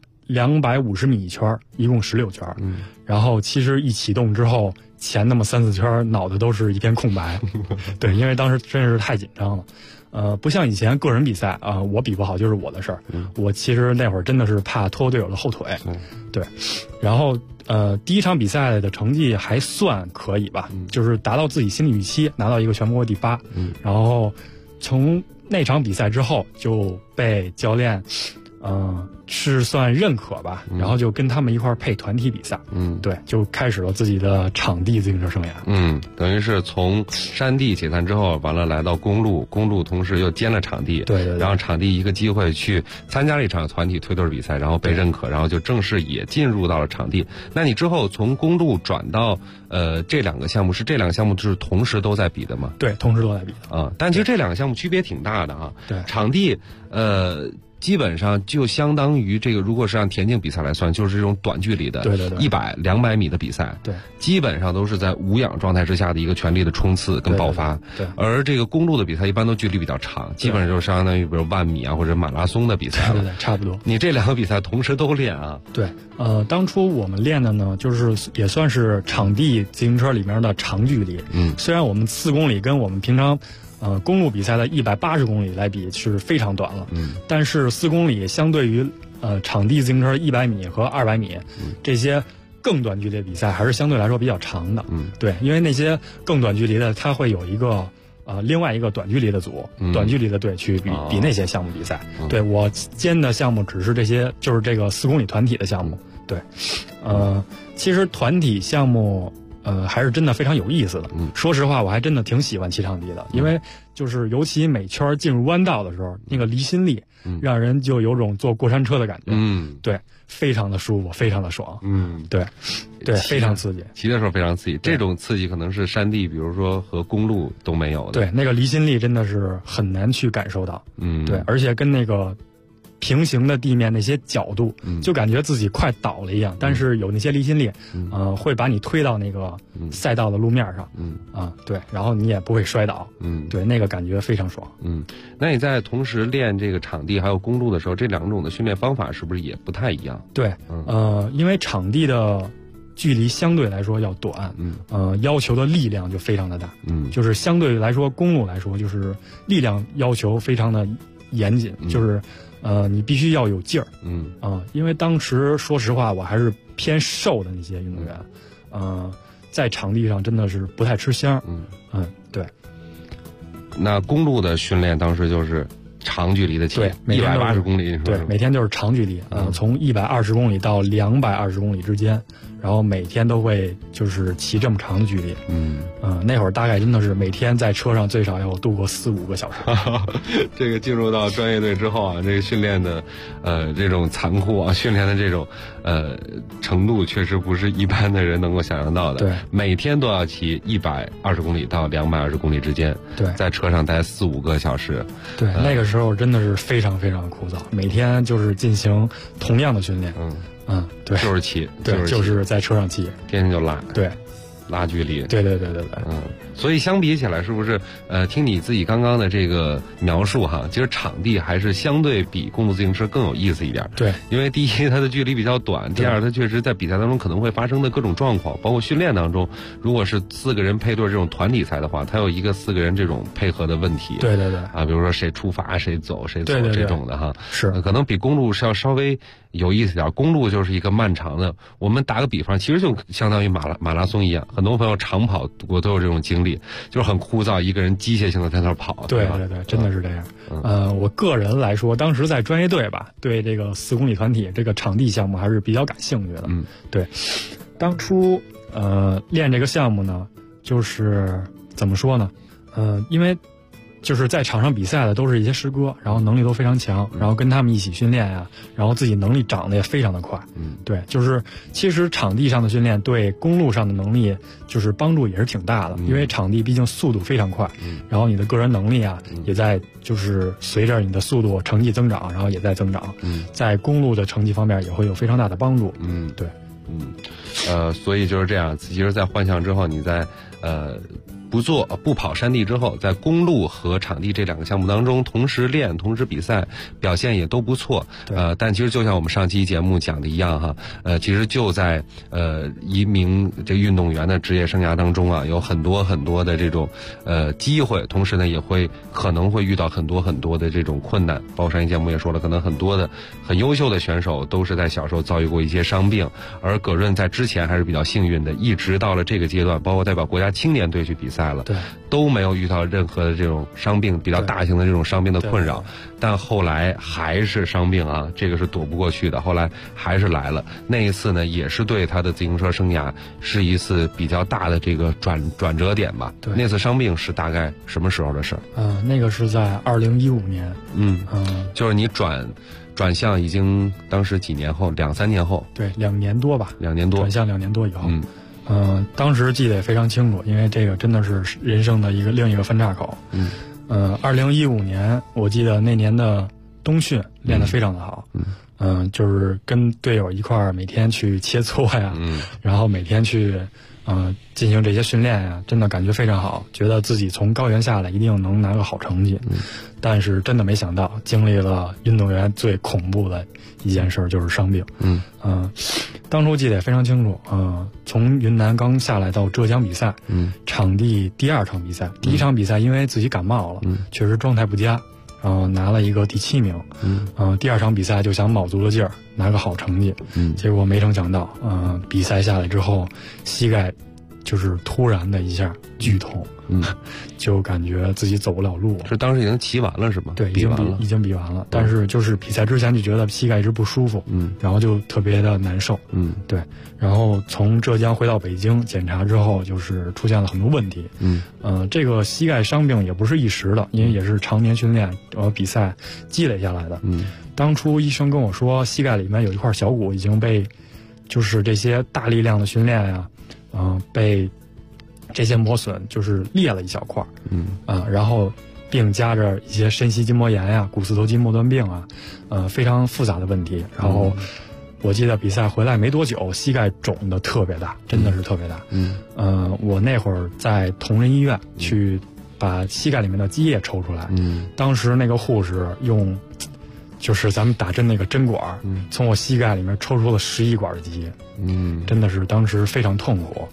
250米一圈，一共16圈，然后其实一启动之后，前那么3-4圈，脑袋都是一片空白。对，因为当时真是太紧张了。不像以前个人比赛啊，我比不好就是我的事儿。我其实那会儿真的是怕拖队友的后腿。对，然后第一场比赛的成绩还算可以吧，就是达到自己心理预期，拿到一个全国第8。然后从那场比赛之后就被教练是算认可吧，然后就跟他们一块儿配团体比赛，对，就开始了自己的场地自行车生涯。 等于是从山地解散之后，完了来到公路同时又兼了场地， 对， 然后场地一个机会去参加了一场团体推队比赛，然后被认可，然后就正式也进入到了场地。那你之后从公路转到这2个项目，是这2个项目是同时都在比的吗？ 对，同时都在比的啊。但其实这2个项目区别挺大的啊。 对， 场地基本上就相当于这个，如果是按田径比赛来算，就是这种短距离的100、200米的比赛， 对， 基本上都是在无氧状态之下的一个全力的冲刺跟爆发。 对， 而这个公路的比赛一般都距离比较长，基本上就是相当于比如10000米啊或者马拉松的比赛了。 对，差不多。 你这2个比赛同时都练啊？ 对，当初我们练的呢，就是也算是场地自行车里面的长距离。虽然我们4公里跟我们平常公路比赛的180公里来比是非常短了，但是4公里相对于场地自行车100米和200米，这些更短距离的比赛还是相对来说比较长的。对，因为那些更短距离的，它会有一个另外一个短距离的组，短距离的队去比那些项目比赛。对，我兼的项目只是这些，就是这个4公里团体的项目。对，其实团体项目。还是真的非常有意思的。说实话，我还真的挺喜欢骑场地的，因为就是尤其每圈进入弯道的时候，那个离心力，让人就有种坐过山车的感觉。对，非常的舒服，非常的爽。对，非常刺激。 骑的时候非常刺激，这种刺激可能是山地，比如说和公路都没有的。 对，那个离心力真的是很难去感受到。对，而且跟那个平行的地面那些角度，就感觉自己快倒了一样，但是有那些离心力，会把你推到那个赛道的路面上，对，然后你也不会摔倒，对，那个感觉非常爽。 那你在同时练这个场地还有公路的时候，这2种的训练方法是不是也不太一样？ 对，因为场地的距离相对来说要短，要求的力量就非常的大，就是相对来说公路来说，就是力量要求非常的严谨，就是你必须要有劲儿，因为当时说实话我还是偏瘦的那些运动员， 在场地上真的是不太吃香。对。 那公路的训练当时就是长距离的骑，180公里， 对，每天就是长距离，从120公里到220公里之间，然后每天都会就是骑这么长的距离。那会儿大概真的是每天在车上最少要度过4、5个小时。 这个进入到专业队之后啊，这个训练的这种残酷啊，训练的这种程度，确实不是一般的人能够想象到的。 对， 每天都要骑120公里到220公里之间。 对， 在车上待4、5个小时。 对，那个时候真的是非常非常枯燥，每天就是进行同样的训练。对， 就是骑， 对，就是在车上骑， 天天就拉， 对， 拉距离， 对。 所以相比起来，是不是听你自己刚刚的这个描述哈，其实场地还是相对比公路自行车更有意思一点。 对， 因为第一它的距离比较短，第二它确实在比赛当中可能会发生的各种状况，包括训练当中，如果是4个人配对这种团体赛的话，它有一个4个人这种配合的问题。 对啊，比如说谁出发谁走这种的哈， 是可能比公路是要稍微有意思点。公路就是一个漫长的，我们打个比方，其实就相当于马拉松一样，很多朋友长跑我都有这种经历，就是很枯燥，一个人机械性的在那跑。 对，真的是这样。我个人来说，当时在专业队吧，对这个4公里团体这个场地项目还是比较感兴趣的。对，当初练这个项目呢，就是怎么说呢？因为就是在场上比赛的都是一些师哥，然后能力都非常强，然后跟他们一起训练呀，然后自己能力长得也非常的快。对，就是其实场地上的训练对公路上的能力就是帮助也是挺大的，因为场地毕竟速度非常快，然后你的个人能力啊也在就是随着你的速度成绩增长，然后也在增长，在公路的成绩方面也会有非常大的帮助。对， 所以就是这样，其实在换项之后，你在不跑山地之后，在公路和场地这2个项目当中同时练同时比赛，表现也都不错。但其实就像我们上期节目讲的一样哈，其实就在一名这运动员的职业生涯当中啊，有很多很多的这种机会，同时呢也可能会遇到很多很多的这种困难。包括上期节目也说了，可能很多的很优秀的选手都是在小时候遭遇过一些伤病，而葛润在之前还是比较幸运的，一直到了这个阶段，包括代表国家青年队去比赛了， 对， 都没有遇到任何的这种伤病，比较大型的这种伤病的困扰。但后来还是伤病啊，这个是躲不过去的。后来还是来了，那一次呢，也是对他的自行车生涯是一次比较大的这个转折点吧。 对， 那次伤病是大概什么时候的事儿？ 那个是在2015年。 就是你转向已经当时几年后，2、3年后。 对，2年多吧。 2年多。 转向2年多以后。当时记得也非常清楚，因为这个真的是人生的另一个分岔口。2015年，我记得那年的冬训练得非常的好。就是跟队友一块儿每天去切磋呀，然后每天去进行这些训练呀，真的感觉非常好，觉得自己从高原下来一定能拿个好成绩。但是真的没想到，经历了运动员最恐怖的一件事，就是伤病。当初记得也非常清楚。从云南刚下来到浙江比赛，场地第2场比赛，第1场比赛因为自己感冒了，确实状态不佳，然后拿了一个第7名。第2场比赛就想卯足了劲儿拿个好成绩，结果没成想到，比赛下来之后，膝盖就是突然的一下剧痛，就感觉自己走不了路。 是当时已经骑完了是吗？ 对，已经比完了，但是就是比赛之前就觉得膝盖一直不舒服，然后就特别的难受。对，然后从浙江回到北京检查之后，就是出现了很多问题。这个膝盖伤病也不是一时的，因为也是常年训练比赛积累下来的。当初医生跟我说，膝盖里面有一块小骨已经被，就是这些大力量的训练呀，被这些磨损，就是裂了一小块。然后并加着一些深膝筋膜炎呀、股四头肌末端病啊，非常复杂的问题。然后我记得比赛回来没多久，膝盖肿得特别大，真的是特别大。我那会儿在同仁医院去把膝盖里面的积液抽出来，当时那个护士用就是咱们打针那个针管，从我膝盖里面抽出了11管的积液。真的是当时非常痛苦。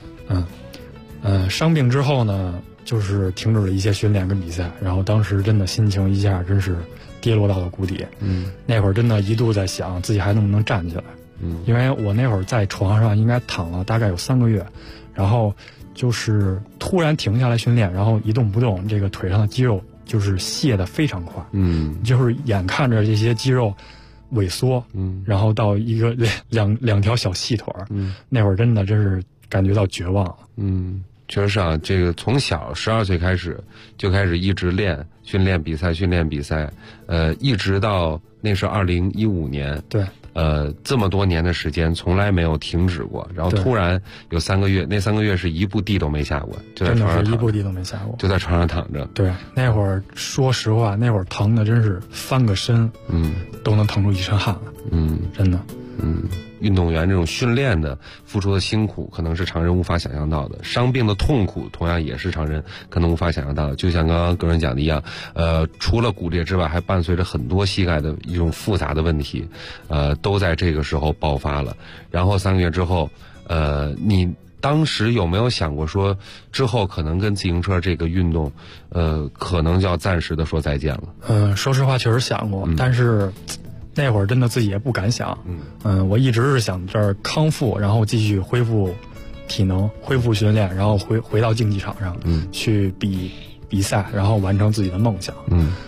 伤病之后呢，就是停止了一些训练跟比赛，然后当时真的心情一下真是跌落到了谷底。那会儿真的一度在想自己还能不能站起来。 因为我那会儿在床上应该躺了大概有3个月，然后就是突然停下来训练，然后一动不动，这个腿上的肌肉就是卸得非常快，就是眼看着这些肌肉萎缩，然后到一个两条小细腿，那会儿真是感觉到绝望了。 确实是啊，这个从小12岁开始就开始一直训练比赛，一直到那是2015年， 对， 这么多年的时间从来没有停止过，然后突然有3个月，那3个月是一步地都没下过，就在床上躺着， 真的是一步地都没下过， 就在床上躺着。 对，那会儿说实话，那会儿疼的真是翻个身，都能疼出一身汗来，真的。 运动员这种训练的付出的辛苦，可能是常人无法想象到的；伤病的痛苦，同样也是常人可能无法想象到的。就像刚刚个人讲的一样，除了骨裂之外，还伴随着很多膝盖的一种复杂的问题，都在这个时候爆发了。然后3个月之后，你当时有没有想过说，之后可能跟自行车这个运动，可能就要暂时的说再见了？ 说实话，确实想过，但是那会儿真的自己也不敢想，我一直是想这儿康复，然后继续恢复体能，恢复训练，然后回到竞技场上，去比赛，然后完成自己的梦想。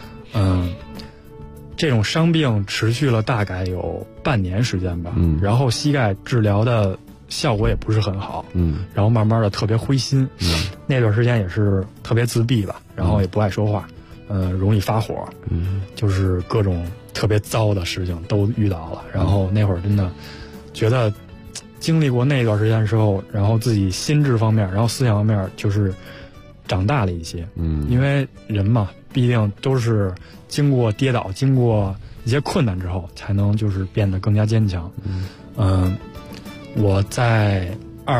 这种伤病持续了大概有半年时间吧，然后膝盖治疗的效果也不是很好，然后慢慢的特别灰心，那段时间也是特别自闭吧，然后也不爱说话，容易发火，就是各种特别糟的事情都遇到了，然后那会儿真的觉得经历过那段时间之后，然后自己心智方面，然后思想方面就是长大了一些，因为人嘛，毕竟都是经过跌倒，经过一些困难之后，才能就是变得更加坚强。我在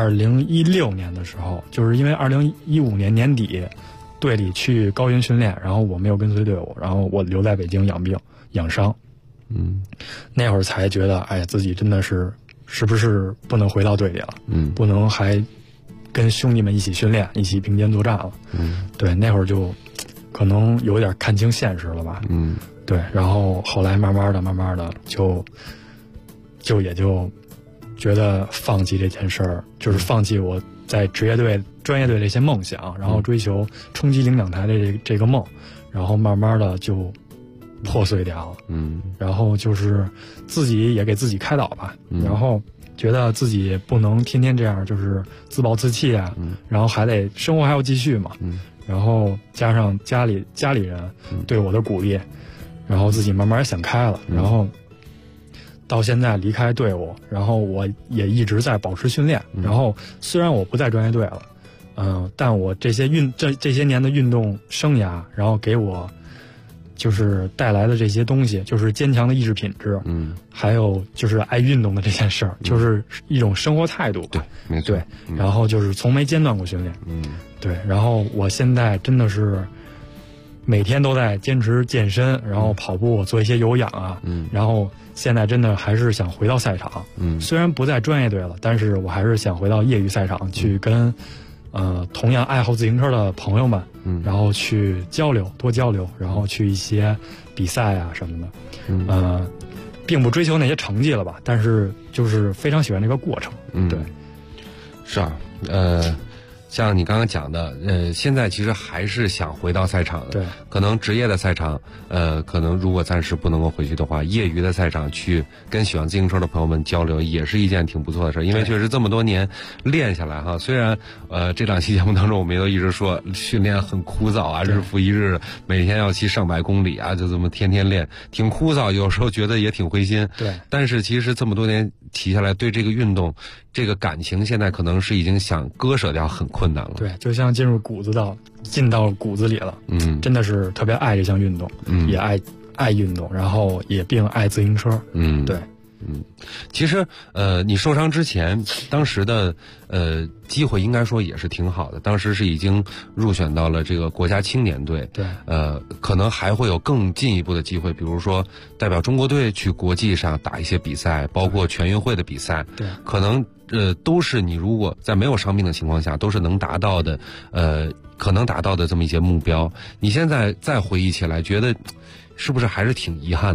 2016年的时候，就是因为2015年年底队里去高原训练，然后我没有跟随队伍，然后我留在北京养病养伤，那会儿才觉得，哎呀，自己真的是不是不能回到队里了，不能还跟兄弟们一起训练，一起并肩作战了，对，那会儿就可能有点看清现实了吧，对，然后后来慢慢的就也就觉得放弃这件事儿，就是放弃我在职业队、专业队这些梦想，然后追求冲击领奖台的这个梦，然后慢慢的就破碎掉了，然后就是自己也给自己开导吧，然后觉得自己不能天天这样，就是自暴自弃啊，然后还得生活还要继续嘛，然后加上家里人对我的鼓励，然后自己慢慢想开了，然后到现在离开队伍，然后我也一直在保持训练，然后虽然我不在专业队了，但我这些年的运动生涯，然后给我就是带来的这些东西，就是坚强的意志品质，还有就是爱运动的这件事儿，就是一种生活态度， 对，没错， 对，然后就是从没间断过训练，对，然后我现在真的是每天都在坚持健身，然后跑步，做一些有氧啊，然后现在真的还是想回到赛场，虽然不在专业队了，但是我还是想回到业余赛场去跟同样爱好自行车的朋友们，然后去多交流，然后去一些比赛啊什么的，并不追求那些成绩了吧，但是就是非常喜欢这个过程，对， 是啊，像你刚刚讲的，现在其实还是想回到赛场的。 对， 可能职业的赛场，可能如果暂时不能够回去的话，业余的赛场去跟喜欢自行车的朋友们交流，也是一件挺不错的事儿。因为确实这么多年练下来哈，虽然这两期节目当中我们也都一直说训练很枯燥啊，日复一日，每天要骑上百公里啊，就这么天天练，挺枯燥，有时候觉得也挺灰心。 对， 但是其实这么多年骑下来，对这个运动这个感情，现在可能是已经想割舍掉很困难了。 对，就像进到骨子里了。真的是特别爱这项运动，也爱运动，然后也并爱自行车。对。 其实你受伤之前，当时的机会应该说也是挺好的。当时是已经入选到了这个国家青年队， 对， 可能还会有更进一步的机会，比如说代表中国队去国际上打一些比赛，包括全运会的比赛， 对， 可能都是你如果在没有伤病的情况下，都是能达到的，可能达到的这么一些目标。你现在再回忆起来，觉得是不是还是挺遗憾的？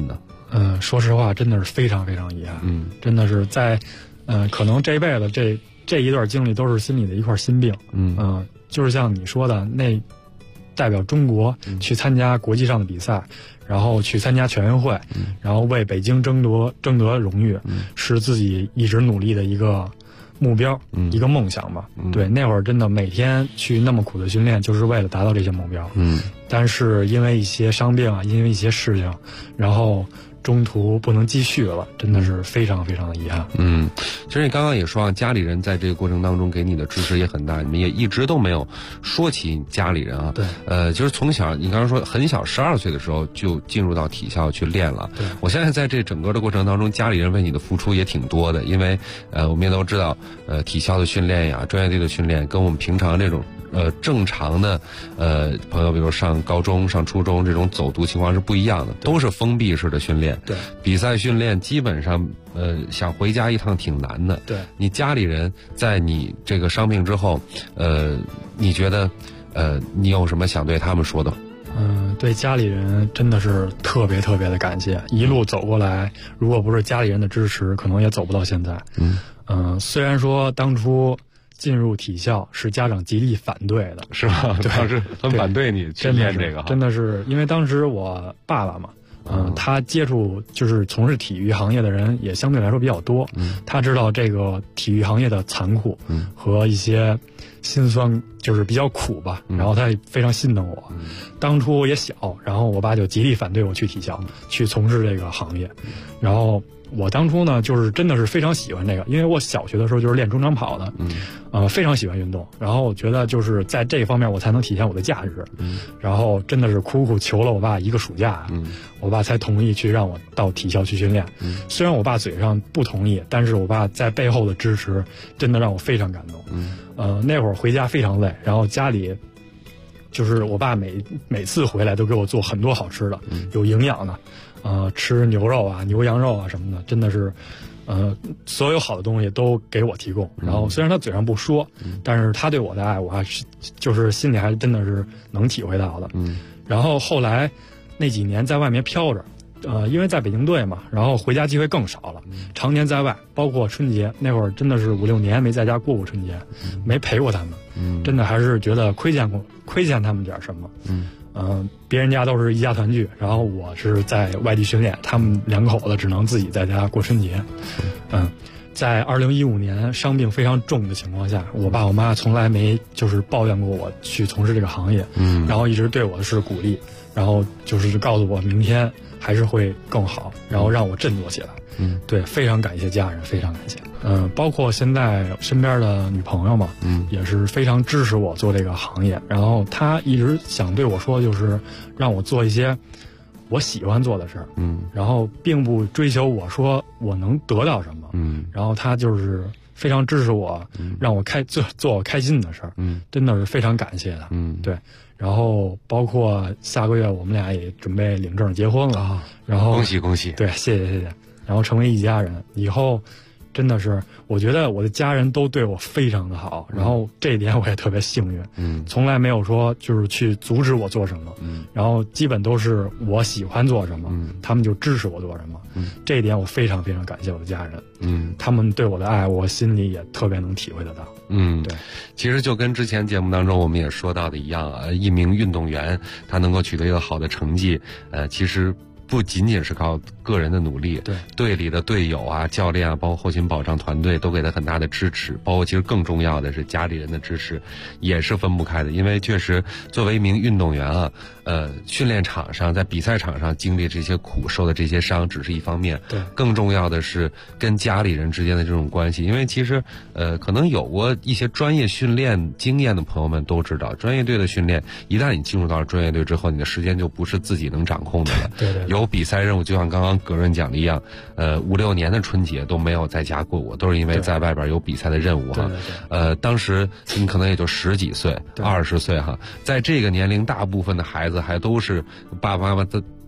说实话，真的是非常非常遗憾。真的是在，可能这一辈子这一段经历都是心里的一块心病。就是像你说的，那代表中国去参加国际上的比赛，然后去参加全运会，然后为北京争得荣誉，是自己一直努力的一个目标，一个梦想吧。对，那会儿真的每天去那么苦的训练，就是为了达到这些目标。但是因为一些伤病啊，因为一些事情，然后中途不能继续了，真的是非常非常的遗憾。 其实你刚刚也说啊，家里人在这个过程当中给你的支持也很大，你们也一直都没有说起家里人啊。 对， 就是从小你刚刚说很小，12岁的时候就进入到体校去练了。 对， 我现在在这整个的过程当中，家里人为你的付出也挺多的，因为我们也都知道，体校的训练呀，专业队的训练跟我们平常这种正常的朋友，比如上高中、上初中这种走读情况是不一样的，都是封闭式的训练。 对， 比赛训练基本上想回家一趟挺难的。 对， 你家里人在你这个伤病之后，你觉得你有什么想对他们说的？ 对家里人真的是特别特别的感谢，一路走过来，如果不是家里人的支持，可能也走不到现在。虽然说当初进入体校是家长极力反对的， 是吧？ 对， 当时很反对你去练这个， 真的是因为当时我爸爸嘛，他接触就是从事体育行业的人也相对来说比较多，他知道这个体育行业的残酷，和一些辛酸，就是比较苦吧，然后他也非常心疼我。当初也小，然后我爸就极力反对我去体校，去从事这个行业，然后我当初呢，就是真的是非常喜欢这个，因为我小学的时候就是练中长跑的，非常喜欢运动，然后我觉得就是在这方面我才能体现我的价值，然后真的是苦苦求了我爸一个暑假，我爸才同意去让我到体校去训练。虽然我爸嘴上不同意，但是我爸在背后的支持真的让我非常感动。那会儿回家非常累，然后家里就是我爸每次回来都给我做很多好吃的，有营养的。吃牛肉啊、牛羊肉啊什么的，真的是，所有好的东西都给我提供。然后虽然他嘴上不说，但是他对我的爱，我还是就是心里还真的是能体会到的。然后后来那几年在外面飘着，因为在北京队嘛，然后回家机会更少了，常年在外，包括春节那会儿真的是5、6年没在家过过春节，没陪过他们，真的还是觉得亏欠他们点什么。别人家都是一家团聚，然后我是在外地训练，他们2口子只能自己在家过春节。在2015年伤病非常重的情况下，我爸我妈从来没就是抱怨过我去从事这个行业，然后一直对我是鼓励，然后就是告诉我明天还是会更好，然后让我振作起来。对，非常感谢家人，非常感谢。包括现在身边的女朋友嘛，也是非常支持我做这个行业。然后她一直想对我说，就是让我做一些我喜欢做的事儿。然后并不追求我说我能得到什么。然后她就是非常支持我，让我做我开心的事儿。真的是非常感谢她。对。然后包括下个月我们俩也准备领证结婚了。然后恭喜恭喜。 对，谢谢。然后成为一家人，以后真的是我觉得我的家人都对我非常的好，然后这一点我也特别幸运，从来没有说就是去阻止我做什么，然后基本都是我喜欢做什么，他们就支持我做什么，这一点我非常非常感谢我的家人，他们对我的爱我心里也特别能体会得到。对， 其实就跟之前节目当中我们也说到的一样啊，一名运动员他能够取得一个好的成绩，其实不仅仅是靠个人的努力，队里的队友啊、教练啊，包括后勤保障团队都给他很大的支持，包括其实更重要的是家里人的支持，也是分不开的。因为确实作为一名运动员啊，训练场上在比赛场上经历这些苦、受的这些伤只是一方面，更重要的是跟家里人之间的这种关系。因为其实可能有过一些专业训练经验的朋友们都知道，专业队的训练一旦你进入到了专业队之后，你的时间就不是自己能掌控的了。有比赛任务，就像刚刚葛润讲的一样，5、6年的春节都没有在家过过，都是因为在外边有比赛的任务哈。当时你可能也就10几岁、20岁哈，在这个年龄，大部分的孩子还都是爸爸妈妈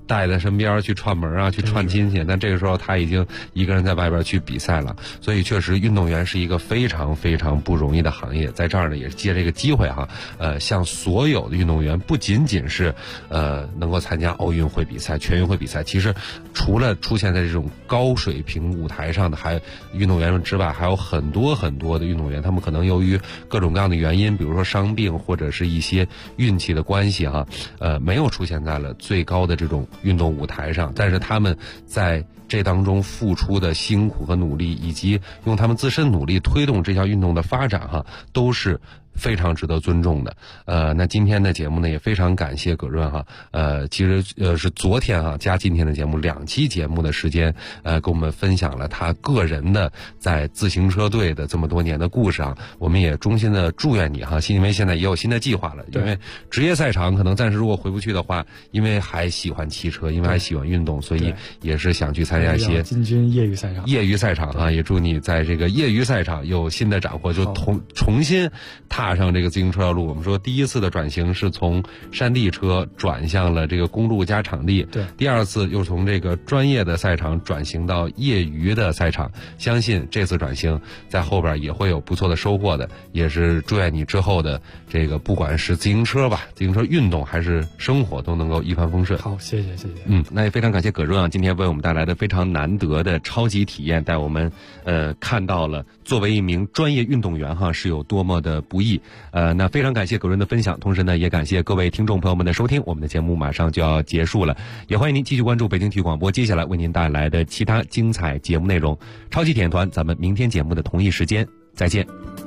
带在身边去串门啊，去串亲戚。但这个时候他已经一个人在外边去比赛了，所以确实运动员是一个非常非常不容易的行业。在这儿呢，也是借这个机会哈，向所有的运动员，不仅仅是能够参加奥运会比赛、全运会比赛，其实除了出现在这种高水平舞台上的运动员之外，还有很多很多的运动员，他们可能由于各种各样的原因，比如说伤病或者是一些运气的关系哈，没有出现在了最高的这种运动舞台上，但是他们在这当中付出的辛苦和努力，以及用他们自身努力推动这项运动的发展哈，都是非常值得尊重的。那今天的节目呢，也非常感谢葛润哈。其实是昨天哈加今天的节目2期节目的时间，跟我们分享了他个人的在自行车队的这么多年的故事啊。我们也衷心的祝愿你哈，因为现在也有新的计划了，因为职业赛场可能暂时如果回不去的话，因为还喜欢骑车，因为还喜欢运动，所以也是想去参加一些进军业余赛场。 业余赛场啊，也祝你在这个业余赛场有新的斩获，就重新踏上这个自行车路。我们说第一次的转型是从山地车转向了这个公路加场地， 对， 第二次又从这个专业的赛场转型到业余的赛场。相信这次转型在后边也会有不错的收获的，也是祝愿你之后的这个不管是自行车吧，自行车运动还是生活都能够一帆风顺。 好，谢谢。 那也非常感谢葛润啊，今天为我们带来的非常难得的超级体验，带我们看到了作为一名专业运动员哈是有多么的不易。那非常感谢葛润的分享，同时呢也感谢各位听众朋友们的收听，我们的节目马上就要结束了，也欢迎您继续关注北京体育广播接下来为您带来的其他精彩节目内容。超级体验团，咱们明天节目的同一时间再见。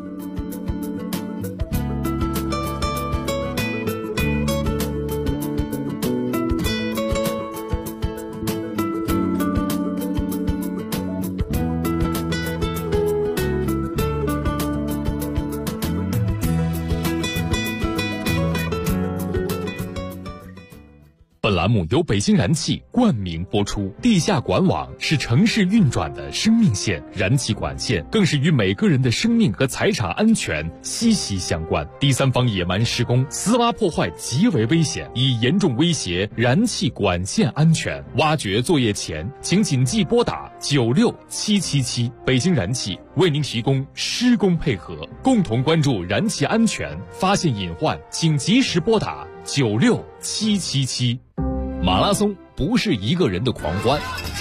本栏目由北京燃气冠名播出。地下管网是城市运转的生命线，燃气管线更是与每个人的生命和财产安全息息相关。第三方野蛮施工、私挖破坏极为危险，已严重威胁燃气管线安全。挖掘作业前，请谨记拨打96777。北京燃气为您提供施工配合，共同关注燃气安全，发现隐患请及时拨打96777。马拉松不是一个人的狂欢，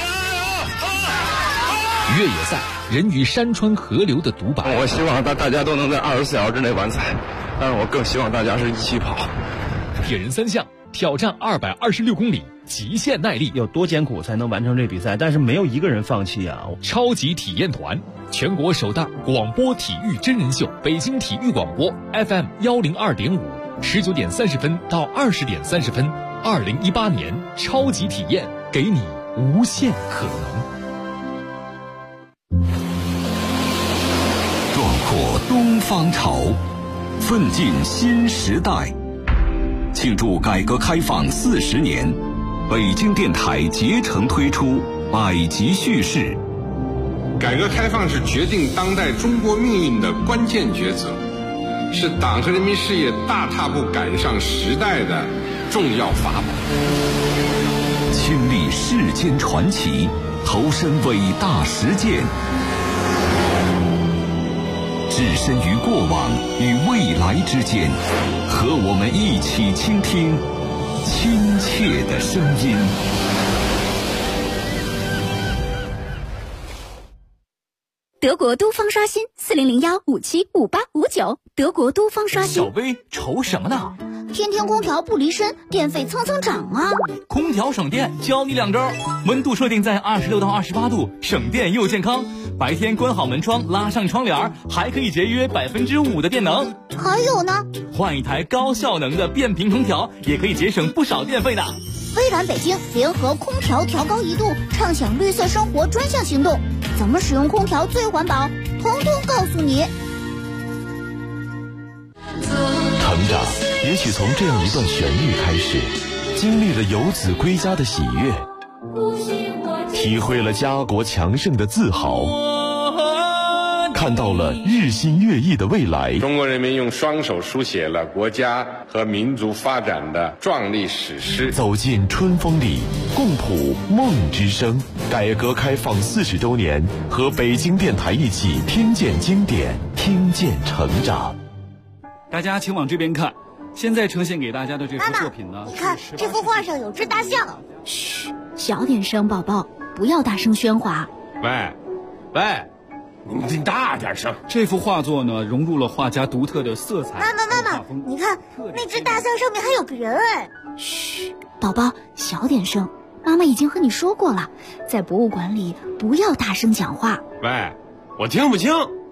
越野赛人与山川河流的独白。 我希望大家都能在24小时之内完赛，但是我更希望大家是一起跑。 铁人3项挑战226公里，极限耐力， 有多艰苦才能完成这比赛？但是没有一个人放弃啊！ 超级体验团，全国首档广播体育真人秀，北京体育广播 FM 102.5，19点30分到20点30分。2018年超级体验，给你无限可能。 壮阔东方潮，奋进新时代。庆祝改革开放40年，北京电台竭诚推出百集叙事。 改革开放是决定当代中国命运的关键抉择，是党和人民事业大踏步赶上时代的重要法宝。 亲历世间传奇，投身伟大实践，置身于过往与未来之间，和我们一起倾听亲切的声音。 德国都方刷新4001575859，德国都方刷新。 小薇愁什么呢？ 天天空调不离身，电费蹭蹭涨啊！ 空调省电，教你2招：温度设定在26到28度，省电又健康。白天关好门窗，拉上窗帘，还可以节约5%的电能。 还有呢， 换一台高效能的变频空调，也可以节省不少电费呢。 微软北京联合空调调高1度，畅享绿色生活专项行动，怎么使用空调最环保？通通告诉你。 成长也许从这样一段旋律开始，经历了游子归家的喜悦，体会了家国强盛的自豪， 看到了日新月异的未来。 中国人民用双手书写了国家和民族发展的壮丽史诗。 走进春风里，共谱梦之声。改革开放40周年，和北京电台一起听见经典，听见成长。 大家请往这边看，现在呈现给大家的这幅作品呢， 你看这幅画上有只大象。 嘘，小点声，宝宝，不要大声喧哗。 喂，你大点声。 这幅画作呢，融入了画家独特的色彩。 妈妈，你看那只大象上面还有个人哎。嘘，宝宝，小点声。妈妈已经和你说过了，在博物馆里不要大声讲话。 喂，我听不清。